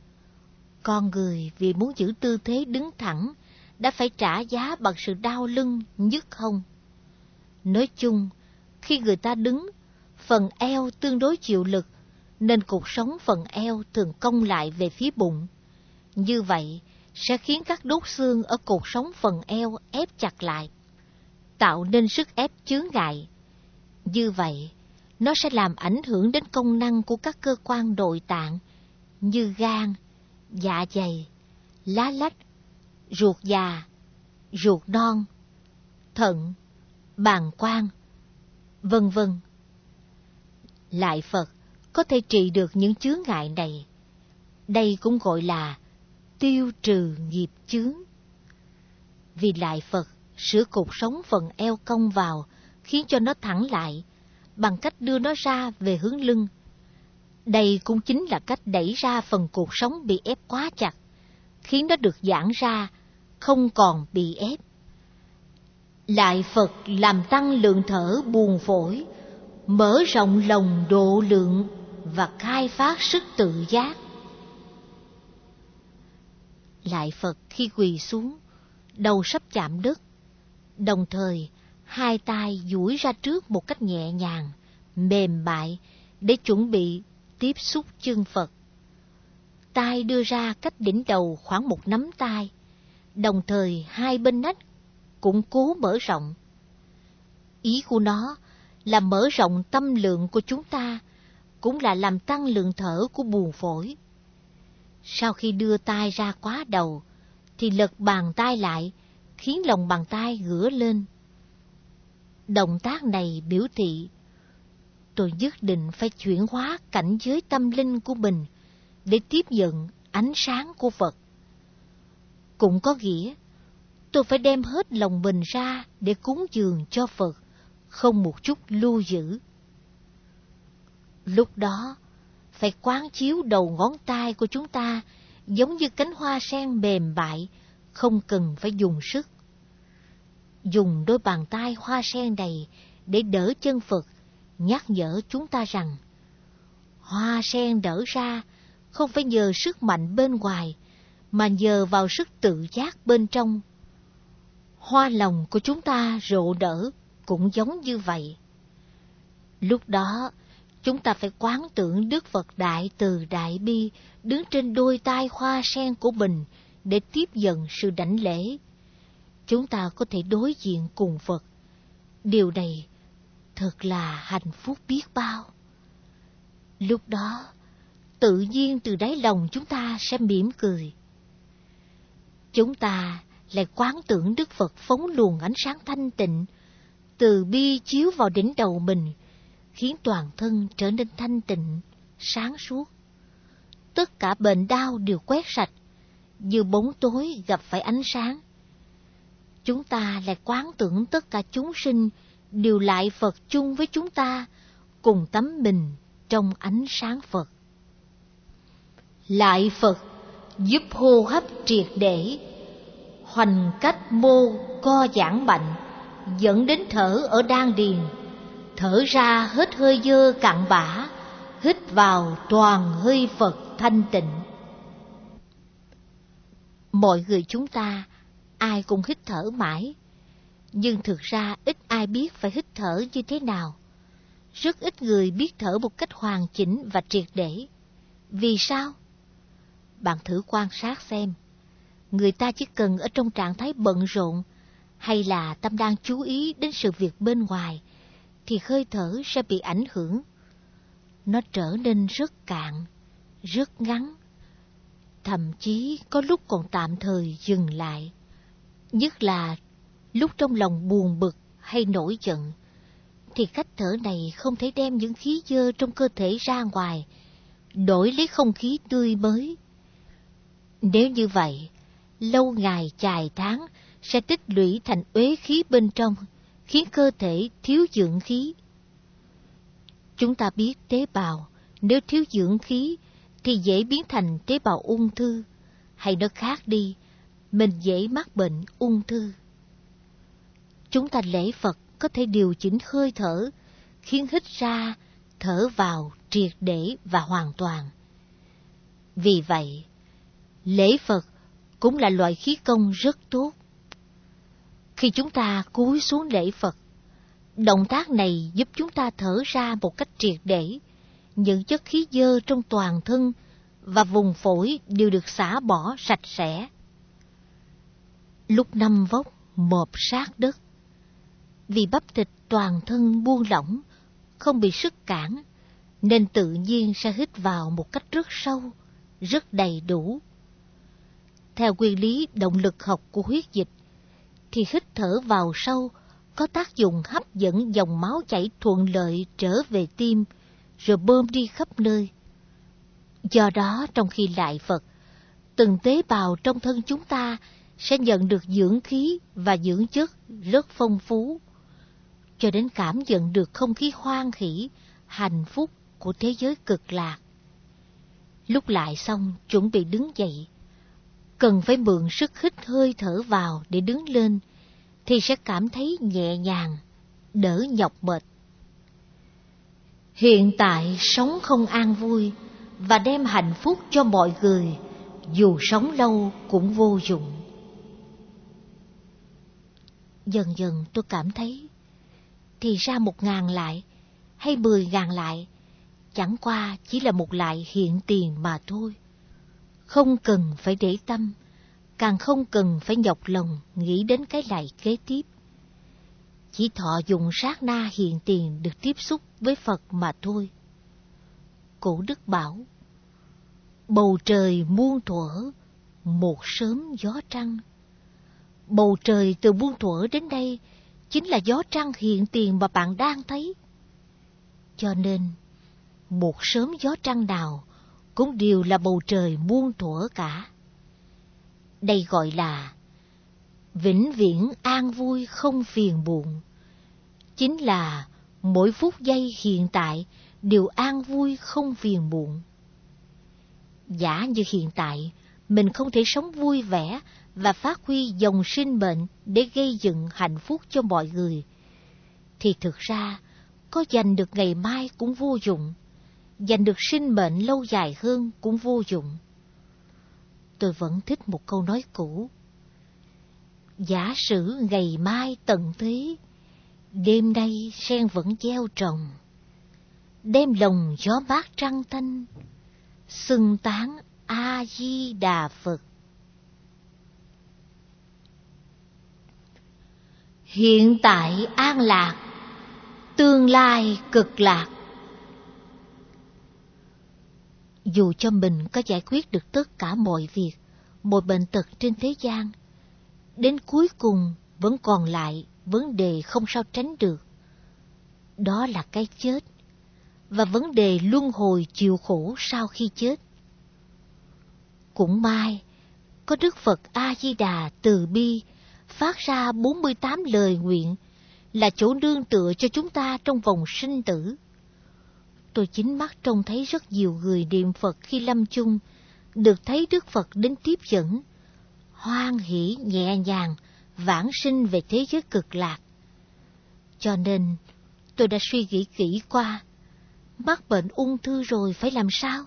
Speaker 1: Con người vì muốn giữ tư thế đứng thẳng đã phải trả giá bằng sự đau lưng, nhức hông. Nói chung, khi người ta đứng, phần eo tương đối chịu lực, nên cột sống phần eo thường cong lại về phía bụng. Như vậy sẽ khiến các đốt xương ở cột sống phần eo ép chặt lại, tạo nên sức ép chướng ngại. Như vậy, nó sẽ làm ảnh hưởng đến công năng của các cơ quan nội tạng như gan, dạ dày, lá lách, ruột già, ruột non, thận, bàng quang, vân vân. Lại Phật có thể trị được những chướng ngại này. Đây cũng gọi là tiêu trừ nghiệp chướng. Vì lại Phật sửa cột sống phần eo cong vào, khiến cho nó thẳng lại, bằng cách đưa nó ra về hướng lưng. Đây cũng chính là cách đẩy ra phần cột sống bị ép quá chặt, khiến nó được giãn ra, không còn bị ép. Lại Phật làm tăng lượng thở buồng phổi, mở rộng lòng độ lượng và khai phát sức tự giác. Lại Phật khi quỳ xuống, đầu sắp chạm đất, đồng thời hai tay duỗi ra trước một cách nhẹ nhàng, mềm mại để chuẩn bị tiếp xúc chân Phật. Tay đưa ra cách đỉnh đầu khoảng một nắm tay, đồng thời hai bên nách cũng cố mở rộng. Ý của nó là mở rộng tâm lượng của chúng ta, cũng là làm tăng lượng thở của buồng phổi. Sau khi đưa tay ra quá đầu, thì lật bàn tay lại, khiến lòng bàn tay ngửa lên. Động tác này biểu thị tôi nhất định phải chuyển hóa cảnh giới tâm linh của mình để tiếp nhận ánh sáng của Phật. Cũng có nghĩa, tôi phải đem hết lòng mình ra để cúng dường cho Phật, không một chút lưu giữ. Lúc đó, phải quán chiếu đầu ngón tay của chúng ta giống như cánh hoa sen mềm mại, không cần phải dùng sức. Dùng đôi bàn tay hoa sen này để đỡ chân Phật, nhắc nhở chúng ta rằng hoa sen đỡ ra không phải nhờ sức mạnh bên ngoài, mà nhờ vào sức tự giác bên trong. Hoa lòng của chúng ta rộ nở cũng giống như vậy. Lúc đó, chúng ta phải quán tưởng Đức Phật Đại Từ Đại Bi đứng trên đôi tay hoa sen của mình để tiếp nhận sự đảnh lễ. Chúng ta có thể đối diện cùng Phật. Điều này thật là hạnh phúc biết bao. Lúc đó, tự nhiên từ đáy lòng chúng ta sẽ mỉm cười. Chúng ta lại quán tưởng Đức Phật phóng luồng ánh sáng thanh tịnh, từ bi chiếu vào đỉnh đầu mình, khiến toàn thân trở nên thanh tịnh, sáng suốt. Tất cả bệnh đau đều quét sạch, như bóng tối gặp phải ánh sáng. Chúng ta lại quán tưởng tất cả chúng sinh đều lại Phật chung với chúng ta, cùng tắm mình trong ánh sáng Phật. Lại Phật giúp hô hấp triệt để, hoành cách mô co giãn mạnh, dẫn đến thở ở đan điền. Thở ra hết hơi dơ cặn bã, hít vào toàn hơi Phật thanh tịnh. Mọi người chúng ta ai cũng hít thở mãi, nhưng thực ra ít ai biết phải hít thở như thế nào. Rất ít người biết thở một cách hoàn chỉnh và triệt để. Vì sao? Bạn thử quan sát xem, người ta chỉ cần ở trong trạng thái bận rộn hay là tâm đang chú ý đến sự việc bên ngoài, thì hơi thở sẽ bị ảnh hưởng. Nó trở nên rất cạn, rất ngắn, thậm chí có lúc còn tạm thời dừng lại. Nhất là lúc trong lòng buồn bực hay nổi giận, thì cách thở này không thể đem những khí dơ trong cơ thể ra ngoài, đổi lấy không khí tươi mới. Nếu như vậy, lâu ngày chài tháng sẽ tích lũy thành uế khí bên trong, khiến cơ thể thiếu dưỡng khí. Chúng ta biết tế bào nếu thiếu dưỡng khí thì dễ biến thành tế bào ung thư, hay nói khác đi, mình dễ mắc bệnh ung thư. Chúng ta lễ Phật có thể điều chỉnh hơi thở, khiến hít ra, thở vào triệt để và hoàn toàn. Vì vậy, lễ Phật cũng là loại khí công rất tốt. Khi chúng ta cúi xuống lễ Phật, động tác này giúp chúng ta thở ra một cách triệt để, những chất khí dơ trong toàn thân và vùng phổi đều được xả bỏ sạch sẽ. Lúc năm vóc mộp sát đất, vì bắp thịt toàn thân buông lỏng, không bị sức cản, nên tự nhiên sẽ hít vào một cách rất sâu, rất đầy đủ. Theo nguyên lý động lực học của huyết dịch, thì hít thở vào sâu có tác dụng hấp dẫn dòng máu chảy thuận lợi trở về tim, rồi bơm đi khắp nơi. Do đó, trong khi lại Phật, từng tế bào trong thân chúng ta sẽ nhận được dưỡng khí và dưỡng chất rất phong phú, cho đến cảm nhận được không khí hoan hỷ, hạnh phúc của thế giới cực lạc. Lúc lại xong, chuẩn bị đứng dậy, cần phải mượn sức hít hơi thở vào để đứng lên, thì sẽ cảm thấy nhẹ nhàng, đỡ nhọc mệt. Hiện tại sống không an vui và đem hạnh phúc cho mọi người, dù sống lâu cũng vô dụng. Dần dần tôi cảm thấy, thì ra một ngàn lại hay mười ngàn lại, chẳng qua chỉ là một lại hiện tiền mà thôi. Không cần phải để tâm, càng không cần phải nhọc lòng nghĩ đến cái lại kế tiếp. Chỉ thọ dụng sát na hiện tiền được tiếp xúc với Phật mà thôi. Cổ Đức bảo, Bầu trời muôn thuở, một sớm gió trăng. Bầu trời từ muôn thuở đến đây chính là gió trăng hiện tiền mà bạn đang thấy. Cho nên, một sớm gió trăng nào cũng đều là bầu trời muôn thuở cả. Đây gọi là vĩnh viễn an vui không phiền muộn. Chính là mỗi phút giây hiện tại đều an vui không phiền muộn. Giả như hiện tại mình không thể sống vui vẻ và phát huy dòng sinh mệnh để gây dựng hạnh phúc cho mọi người, thì thực ra có giành được ngày mai cũng vô dụng, giành được sinh mệnh lâu dài hơn cũng vô dụng. Tôi vẫn thích một câu nói cũ: giả sử ngày mai tận thế, đêm nay sen vẫn gieo trồng, đêm lòng gió mát trăng thanh, xưng tán A Di Đà Phật. Hiện tại an lạc, tương lai cực lạc. Dù cho mình có giải quyết được tất cả mọi việc, mọi bệnh tật trên thế gian, đến cuối cùng vẫn còn lại vấn đề không sao tránh được. Đó là cái chết, và vấn đề luân hồi chịu khổ sau khi chết. Cũng may, có Đức Phật A-di-đà từ bi phát ra bốn mươi tám lời nguyện là chỗ nương tựa cho chúng ta trong vòng sinh tử. Tôi chính mắt trông thấy rất nhiều người niệm Phật khi lâm chung, được thấy Đức Phật đến tiếp dẫn, hoan hỷ nhẹ nhàng, vãng sinh về thế giới cực lạc. Cho nên, tôi đã suy nghĩ kỹ qua, mắc bệnh ung thư rồi phải làm sao?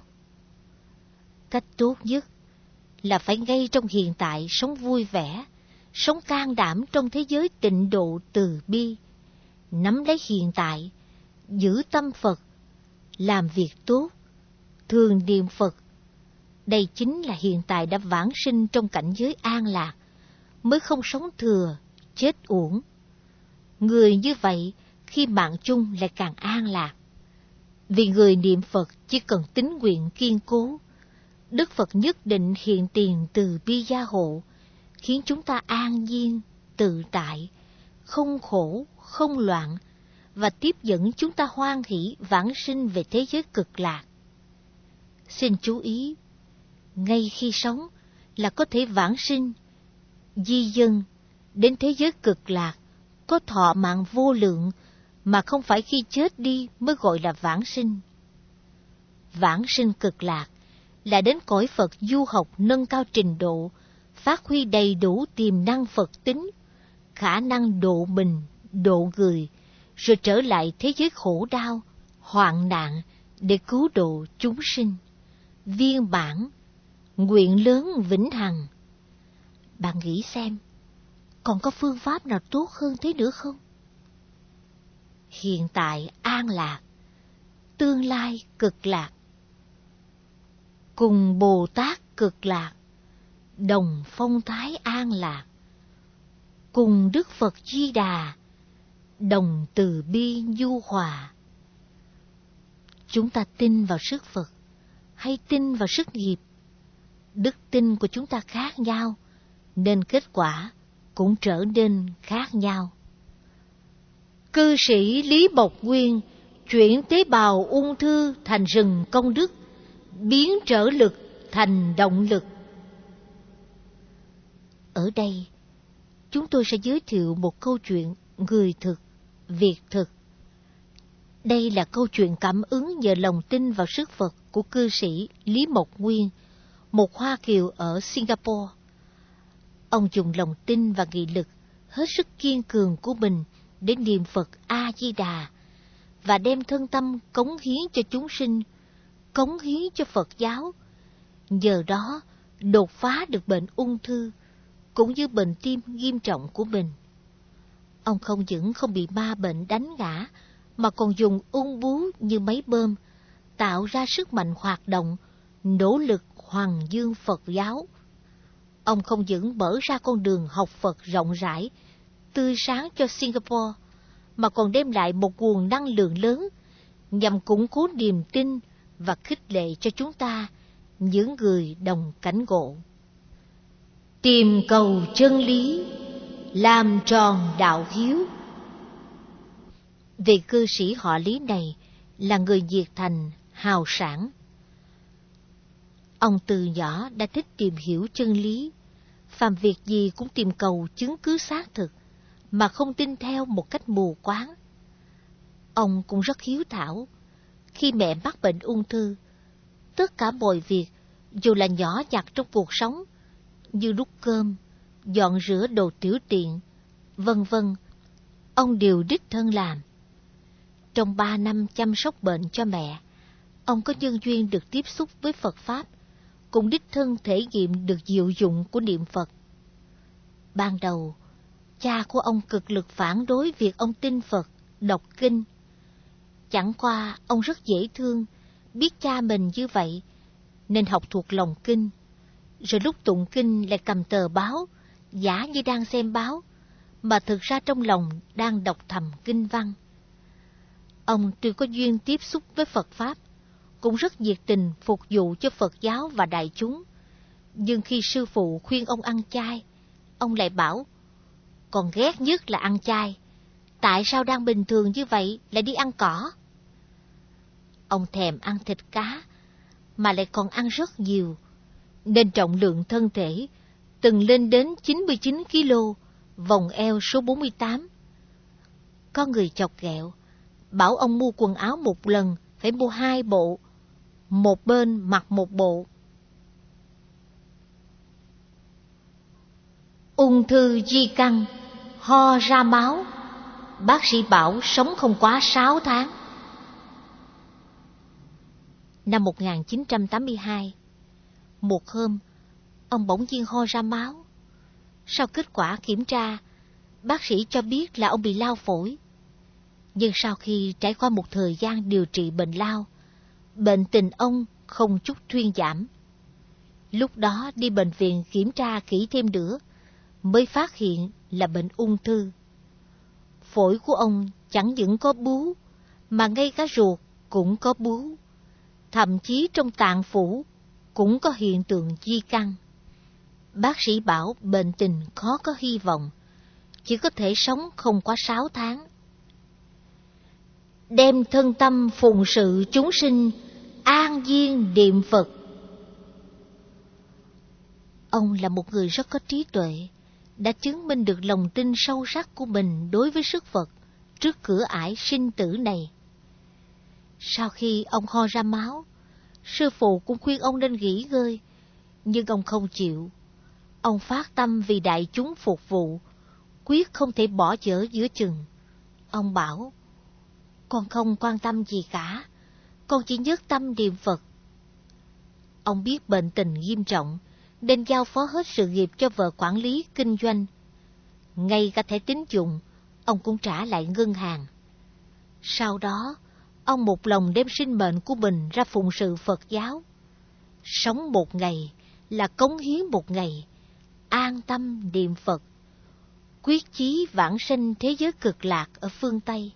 Speaker 1: Cách tốt nhất là phải ngay trong hiện tại sống vui vẻ, sống can đảm trong thế giới tịnh độ từ bi, nắm lấy hiện tại, giữ tâm Phật, làm việc tốt, thường niệm Phật. Đây chính là hiện tại đã vãng sinh trong cảnh giới an lạc, mới không sống thừa, chết uổng. Người như vậy, khi mạng chung lại càng an lạc. Vì người niệm Phật chỉ cần tín nguyện kiên cố, Đức Phật nhất định hiện tiền từ bi gia hộ, khiến chúng ta an nhiên, tự tại, không khổ, không loạn, và tiếp dẫn chúng ta hoan hỷ vãng sinh về thế giới cực lạc. Xin chú ý, ngay khi sống là có thể vãng sinh, di dân đến thế giới cực lạc, có thọ mạng vô lượng, mà không phải khi chết đi mới gọi là vãng sinh. Vãng sinh cực lạc là đến cõi Phật du học nâng cao trình độ, phát huy đầy đủ tiềm năng Phật tính, khả năng độ mình, độ người, rồi trở lại thế giới khổ đau, hoạn nạn để cứu độ chúng sinh. Viên bản, nguyện lớn vĩnh hằng. Bạn nghĩ xem, còn có phương pháp nào tốt hơn thế nữa không? Hiện tại an lạc, tương lai cực lạc. Cùng Bồ Tát cực lạc, đồng phong thái an lạc. Cùng Đức Phật Di Đà, đồng từ bi nhu hòa. Chúng ta tin vào sức Phật hay tin vào sức nghiệp? Đức tin của chúng ta khác nhau, nên kết quả cũng trở nên khác nhau. Cư sĩ Lý Mộc Nguyên chuyển tế bào ung thư thành rừng công đức, biến trở lực thành động lực. Ở đây, chúng tôi sẽ giới thiệu một câu chuyện người thực, việc thực. Đây là câu chuyện cảm ứng nhờ lòng tin vào sức Phật của cư sĩ Lý Mộc Nguyên, một Hoa Kiều ở Singapore. Ông dùng lòng tin và nghị lực hết sức kiên cường của mình để niệm Phật A-di-đà và đem thân tâm cống hiến cho chúng sinh, cống hiến cho Phật giáo. Nhờ đó đột phá được bệnh ung thư cũng như bệnh tim nghiêm trọng của mình. Ông không những không bị ma bệnh đánh ngã, mà còn dùng ung bướu như máy bơm, tạo ra sức mạnh hoạt động, nỗ lực hoàng dương Phật giáo. Ông không những mở ra con đường học Phật rộng rãi, tươi sáng cho Singapore, mà còn đem lại một nguồn năng lượng lớn nhằm củng cố niềm tin và khích lệ cho chúng ta những người đồng cảnh ngộ. Tìm cầu chân lý, làm tròn đạo hiếu. Vị cư sĩ họ Lý này là người nhiệt thành, hào sảng. Ông từ nhỏ đã thích tìm hiểu chân lý, phàm việc gì cũng tìm cầu chứng cứ xác thực, mà không tin theo một cách mù quáng. Ông cũng rất hiếu thảo. Khi mẹ mắc bệnh ung thư, tất cả mọi việc, dù là nhỏ nhặt trong cuộc sống, như đút cơm, dọn rửa đồ tiểu tiện, vân vân, ông đều đích thân làm. Trong ba năm chăm sóc bệnh cho mẹ, ông có nhân duyên được tiếp xúc với Phật Pháp, cũng đích thân thể nghiệm được diệu dụng của niệm Phật. Ban đầu, cha của ông cực lực phản đối việc ông tin Phật, đọc kinh. Chẳng qua ông rất dễ thương, biết cha mình như vậy, nên học thuộc lòng kinh. Rồi lúc tụng kinh lại cầm tờ báo, giả như đang xem báo, mà thực ra trong lòng đang đọc thầm kinh văn. Ông tuy có duyên tiếp xúc với Phật Pháp, cũng rất nhiệt tình phục vụ cho Phật giáo và đại chúng. Nhưng khi sư phụ khuyên ông ăn chay, ông lại bảo, còn ghét nhất là ăn chay. Tại sao đang bình thường như vậy lại đi ăn cỏ? Ông thèm ăn thịt cá, mà lại còn ăn rất nhiều, nên trọng lượng thân thể từng lên đến chín mươi chín ki lô, vòng eo số bốn mươi tám. Có người chọc ghẹo, bảo ông mua quần áo một lần phải mua hai bộ, một bên mặc một bộ. Ung thư di căn, ho ra máu, bác sĩ bảo sống không quá sáu tháng. Năm một nghìn chín trăm tám mươi hai, một hôm, ông bỗng nhiên ho ra máu. Sau kết quả kiểm tra, bác sĩ cho biết là ông bị lao phổi. Nhưng sau khi trải qua một thời gian điều trị bệnh lao, bệnh tình ông không chút thuyên giảm. Lúc đó đi bệnh viện kiểm tra kỹ thêm nữa, mới phát hiện là bệnh ung thư. Phổi của ông chẳng những có bướu, mà ngay cả ruột cũng có bướu. Thậm chí trong tạng phủ cũng có hiện tượng di căn. Bác sĩ bảo bệnh tình khó có hy vọng, chỉ có thể sống không quá sáu tháng. Đem thân tâm phụng sự chúng sinh, an nhiên niệm Phật. Ông là một người rất có trí tuệ, đã chứng minh được lòng tin sâu sắc của mình đối với sức Phật trước cửa ải sinh tử này. Sau khi ông ho ra máu, sư phụ cũng khuyên ông nên nghỉ ngơi, nhưng ông không chịu. Ông phát tâm vì đại chúng phục vụ, quyết không thể bỏ dở giữa chừng. Ông bảo, con không quan tâm gì cả, con chỉ nhất tâm niệm Phật. Ông biết bệnh tình nghiêm trọng, nên giao phó hết sự nghiệp cho vợ quản lý kinh doanh. Ngay cả thẻ tín dụng, ông cũng trả lại ngân hàng. Sau đó, ông một lòng đem sinh mệnh của mình ra phụng sự Phật giáo. Sống một ngày là cống hiến một ngày, an tâm niệm Phật, quyết chí vãng sanh thế giới cực lạc ở phương Tây.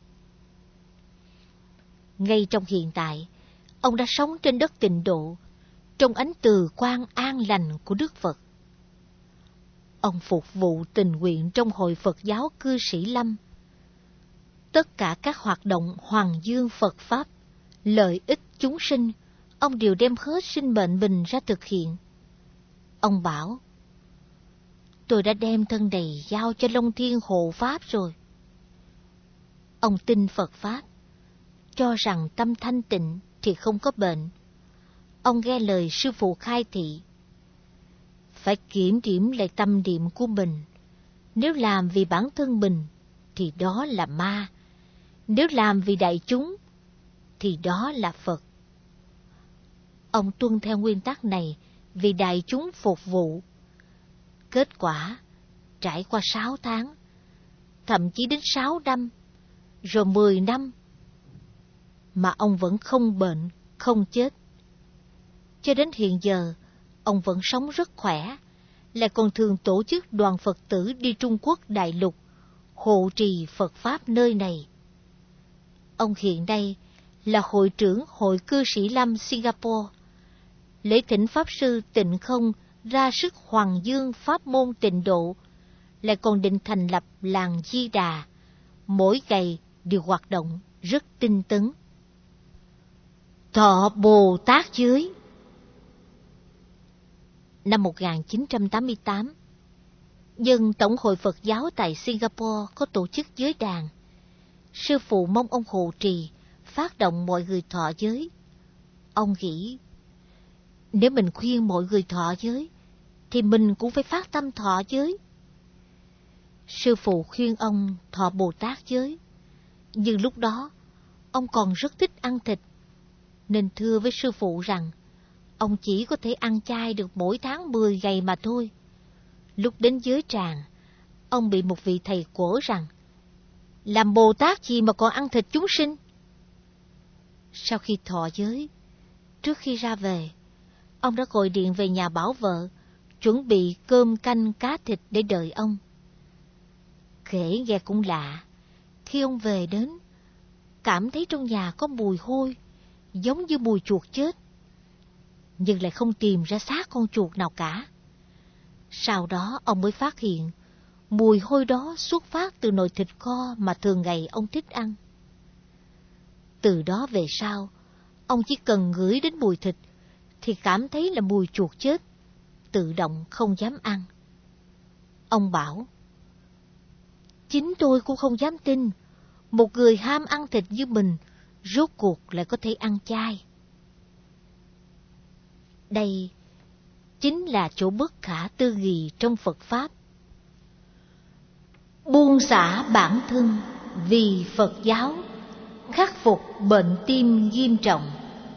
Speaker 1: Ngay trong hiện tại, ông đã sống trên đất tịnh độ, trong ánh từ quang an lành của Đức Phật. Ông phục vụ tình nguyện trong hội Phật giáo Cư Sĩ Lâm. Tất cả các hoạt động hoàng dương Phật Pháp, lợi ích chúng sinh, ông đều đem hết sinh mệnh mình ra thực hiện. Ông bảo, tôi đã đem thân này giao cho Long Thiên hộ Pháp rồi. Ông tin Phật Pháp, cho rằng tâm thanh tịnh thì không có bệnh. Ông nghe lời sư phụ khai thị, phải kiểm điểm lại tâm niệm của mình. Nếu làm vì bản thân mình thì đó là ma, nếu làm vì đại chúng thì đó là Phật. Ông tuân theo nguyên tắc này vì đại chúng phục vụ. Kết quả, trải qua sáu tháng, thậm chí đến sáu năm, rồi mười năm, mà ông vẫn không bệnh, không chết. Cho đến hiện giờ, ông vẫn sống rất khỏe, lại còn thường tổ chức đoàn Phật tử đi Trung Quốc đại lục, hộ trì Phật Pháp nơi này. Ông hiện nay là hội trưởng Hội Cư Sĩ Lâm Singapore, lễ thỉnh Pháp Sư Tịnh Không ra sức hoàng dương pháp môn Tịnh Độ, lại còn định thành lập làng Di Đà, mỗi ngày đều hoạt động rất tinh tấn. Thọ Bồ Tát giới. Năm một nghìn chín trăm tám mươi tám, dân Tổng hội Phật giáo tại Singapore có tổ chức giới đàn. Sư phụ mong ông hộ trì, phát động mọi người thọ giới. Ông nghĩ, nếu mình khuyên mọi người thọ giới, thì mình cũng phải phát tâm thọ giới. Sư phụ khuyên ông thọ Bồ Tát giới, nhưng lúc đó ông còn rất thích ăn thịt, nên thưa với sư phụ rằng ông chỉ có thể ăn chay được mỗi tháng mười ngày mà thôi. Lúc đến giới tràng, ông bị một vị thầy quở rằng, làm Bồ Tát gì mà còn ăn thịt chúng sinh. Sau khi thọ giới, trước khi ra về, ông đã gọi điện về nhà bảo vợ, chuẩn bị cơm canh cá thịt để đợi ông. Kể nghe cũng lạ, khi ông về đến, cảm thấy trong nhà có mùi hôi, giống như mùi chuột chết, nhưng lại không tìm ra xác con chuột nào cả. Sau đó ông mới phát hiện, mùi hôi đó xuất phát từ nồi thịt kho mà thường ngày ông thích ăn. Từ đó về sau, ông chỉ cần ngửi đến mùi thịt, thì cảm thấy là mùi chuột chết, tự động không dám ăn. Ông bảo, chính tôi cũng không dám tin, một người ham ăn thịt như mình, rốt cuộc lại có thể ăn chay. Đây chính là chỗ bất khả tư nghị trong Phật Pháp. Buông xả bản thân vì Phật giáo, khắc phục bệnh tim nghiêm trọng.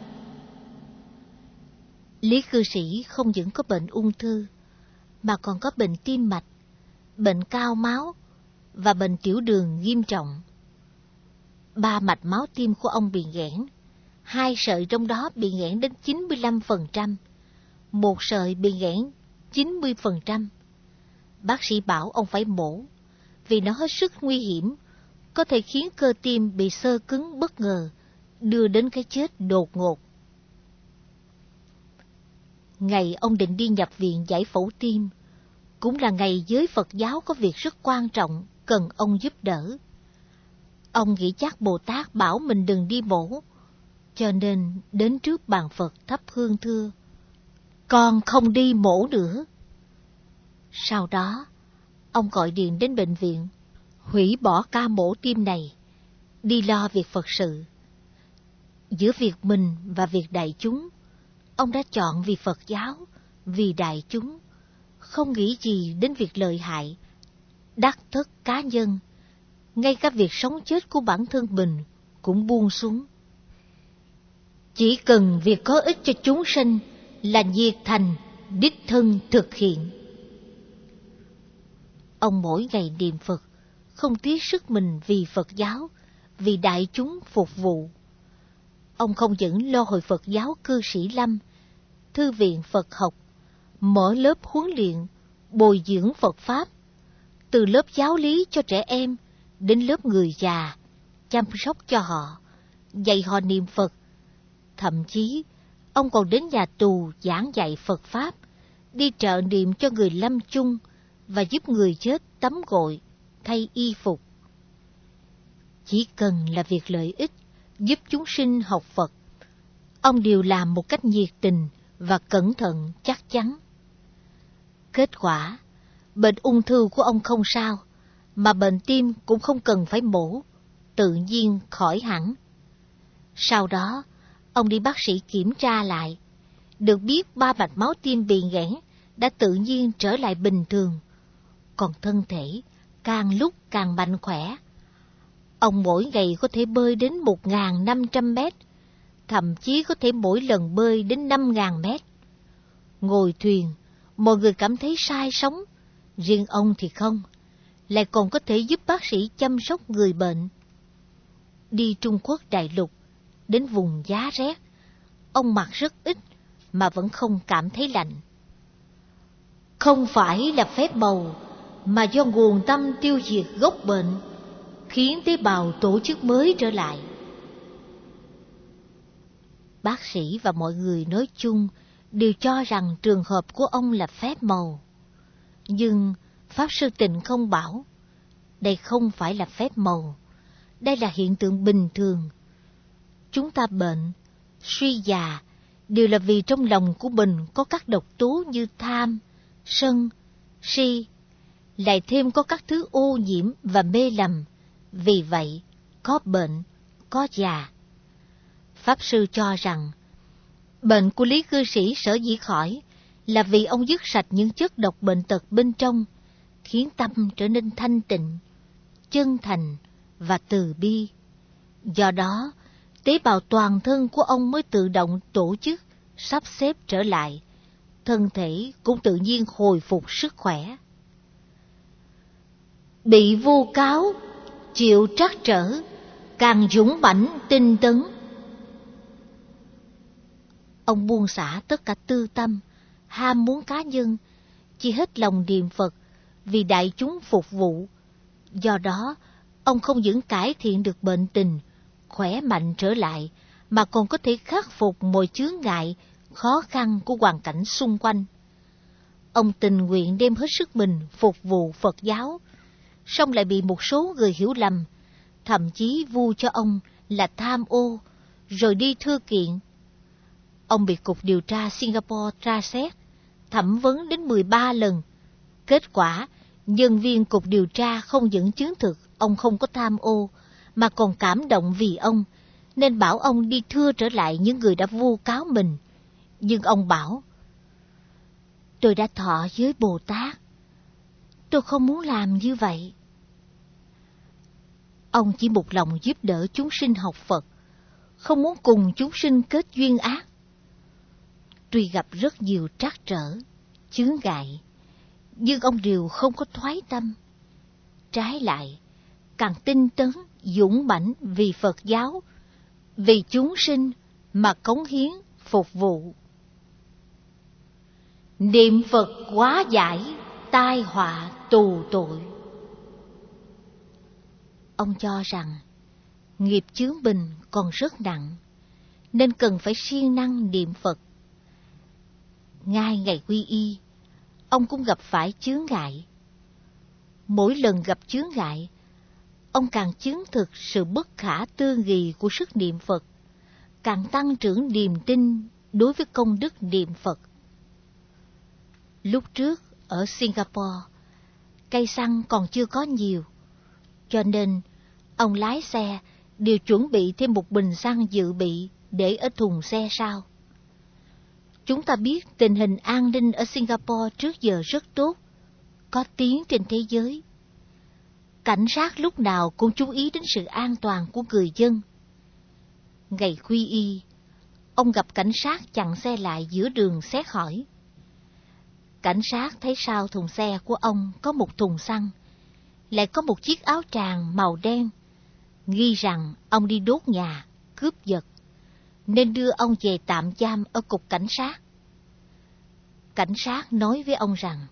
Speaker 1: Lý cư sĩ không những có bệnh ung thư, mà còn có bệnh tim mạch, bệnh cao máu và bệnh tiểu đường nghiêm trọng. Ba mạch máu tim của ông bị nghẽn, hai sợi trong đó bị nghẽn đến chín mươi lăm phần trăm, một sợi bị nghẽn chín mươi phần trăm. Bác sĩ bảo ông phải mổ, vì nó hết sức nguy hiểm, có thể khiến cơ tim bị xơ cứng bất ngờ, đưa đến cái chết đột ngột. Ngày ông định đi nhập viện giải phẫu tim, cũng là ngày giới Phật giáo có việc rất quan trọng cần ông giúp đỡ. Ông nghĩ chắc Bồ Tát bảo mình đừng đi mổ, cho nên đến trước bàn Phật thắp hương thưa, con không đi mổ nữa. Sau đó, ông gọi điện đến bệnh viện, hủy bỏ ca mổ tim này, đi lo việc Phật sự. Giữa việc mình và việc đại chúng, ông đã chọn vì Phật giáo, vì đại chúng, không nghĩ gì đến việc lợi hại, đắc thất cá nhân. Ngay cả việc sống chết của bản thân mình cũng buông xuống. Chỉ cần việc có ích cho chúng sinh là nhiệt thành, đích thân thực hiện. Ông mỗi ngày niệm Phật, không tiếc sức mình vì Phật giáo, vì đại chúng phục vụ. Ông không những lo hội Phật giáo cư sĩ Lâm, thư viện Phật học, mở lớp huấn luyện, bồi dưỡng Phật Pháp, từ lớp giáo lý cho trẻ em đến lớp người già, chăm sóc cho họ, dạy họ niệm Phật. Thậm chí, ông còn đến nhà tù giảng dạy Phật Pháp, đi trợ niệm cho người lâm chung và giúp người chết tắm gội, thay y phục. Chỉ cần là việc lợi ích, giúp chúng sinh học Phật, ông đều làm một cách nhiệt tình và cẩn thận chắc chắn. Kết quả, bệnh ung thư của ông không sao, mà bệnh tim cũng không cần phải mổ, tự nhiên khỏi hẳn. Sau đó, ông đi bác sĩ kiểm tra lại, được biết ba mạch máu tim bị nghẽn đã tự nhiên trở lại bình thường, còn thân thể càng lúc càng mạnh khỏe. Ông mỗi ngày có thể bơi đến một nghìn năm trăm mét, thậm chí có thể mỗi lần bơi đến năm nghìn mét. Ngồi thuyền, mọi người cảm thấy sai sống, riêng ông thì không, lại còn có thể giúp bác sĩ chăm sóc người bệnh. Đi Trung Quốc đại lục, đến vùng giá rét, ông mặc rất ít mà vẫn không cảm thấy lạnh. Không phải là phép màu, mà do nguồn tâm tiêu diệt gốc bệnh, khiến tế bào tổ chức mới trở lại. Bác sĩ và mọi người nói chung đều cho rằng trường hợp của ông là phép màu. Nhưng Pháp Sư Tịnh không bảo, đây không phải là phép màu, đây là hiện tượng bình thường. Chúng ta bệnh, suy già, đều là vì trong lòng của mình có các độc tố như tham, sân, si, lại thêm có các thứ ô nhiễm và mê lầm, vì vậy có bệnh, có già. Pháp Sư cho rằng, bệnh của Lý cư sĩ sở dĩ khỏi là vì ông dứt sạch những chất độc bệnh tật bên trong, khiến tâm trở nên thanh tịnh, chân thành và từ bi. Do đó, tế bào toàn thân của ông mới tự động tổ chức, sắp xếp trở lại, thân thể cũng tự nhiên hồi phục sức khỏe. Bị vu cáo, chịu trắc trở, càng dũng mãnh tinh tấn. Ông buông xả tất cả tư tâm, ham muốn cá nhân, chỉ hết lòng niệm Phật vì đại chúng phục vụ. Do đó, ông không những cải thiện được bệnh tình, khỏe mạnh trở lại, mà còn có thể khắc phục mọi chướng ngại, khó khăn của hoàn cảnh xung quanh. Ông tình nguyện đem hết sức mình phục vụ Phật giáo, song lại bị một số người hiểu lầm, thậm chí vu cho ông là tham ô, rồi đi thưa kiện. Ông bị Cục Điều tra Singapore tra xét, thẩm vấn đến mười ba lần. Kết quả, nhân viên Cục Điều tra không những chứng thực ông không có tham ô, mà còn cảm động vì ông, nên bảo ông đi thưa trở lại những người đã vu cáo mình. Nhưng ông bảo, tôi đã thọ với Bồ Tát, tôi không muốn làm như vậy. Ông chỉ một lòng giúp đỡ chúng sinh học Phật, không muốn cùng chúng sinh kết duyên ác. Tuy gặp rất nhiều trắc trở, chướng ngại, nhưng ông đều không có thoái tâm. Trái lại, càng tinh tấn, dũng mãnh vì Phật giáo, vì chúng sinh mà cống hiến, phục vụ. Niệm Phật hóa giải, tai họa tù tội. Ông cho rằng, nghiệp chướng bình còn rất nặng, nên cần phải siêng năng niệm Phật. Ngay ngày quy y, ông cũng gặp phải chướng ngại. Mỗi lần gặp chướng ngại, ông càng chứng thực sự bất khả tư nghị của sức niệm Phật, càng tăng trưởng niềm tin đối với công đức niệm Phật. Lúc trước ở Singapore, cây xăng còn chưa có nhiều, cho nên ông lái xe đều chuẩn bị thêm một bình xăng dự bị để ở thùng xe sau. Chúng ta biết tình hình an ninh ở Singapore trước giờ rất tốt, có tiếng trên thế giới. Cảnh sát lúc nào cũng chú ý đến sự an toàn của người dân. Ngày quy y, ông gặp cảnh sát chặn xe lại giữa đường xét hỏi. Cảnh sát thấy sau thùng xe của ông có một thùng xăng, lại có một chiếc áo tràng màu đen, nghi rằng ông đi đốt nhà, cướp giật, nên đưa ông về tạm giam ở cục cảnh sát. Cảnh sát nói với ông rằng,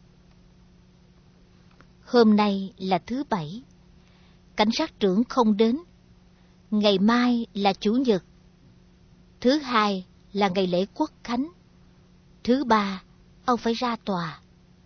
Speaker 1: hôm nay là thứ Bảy, cảnh sát trưởng không đến, ngày mai là Chủ nhật, thứ Hai là ngày lễ Quốc khánh, thứ Ba ông phải ra tòa.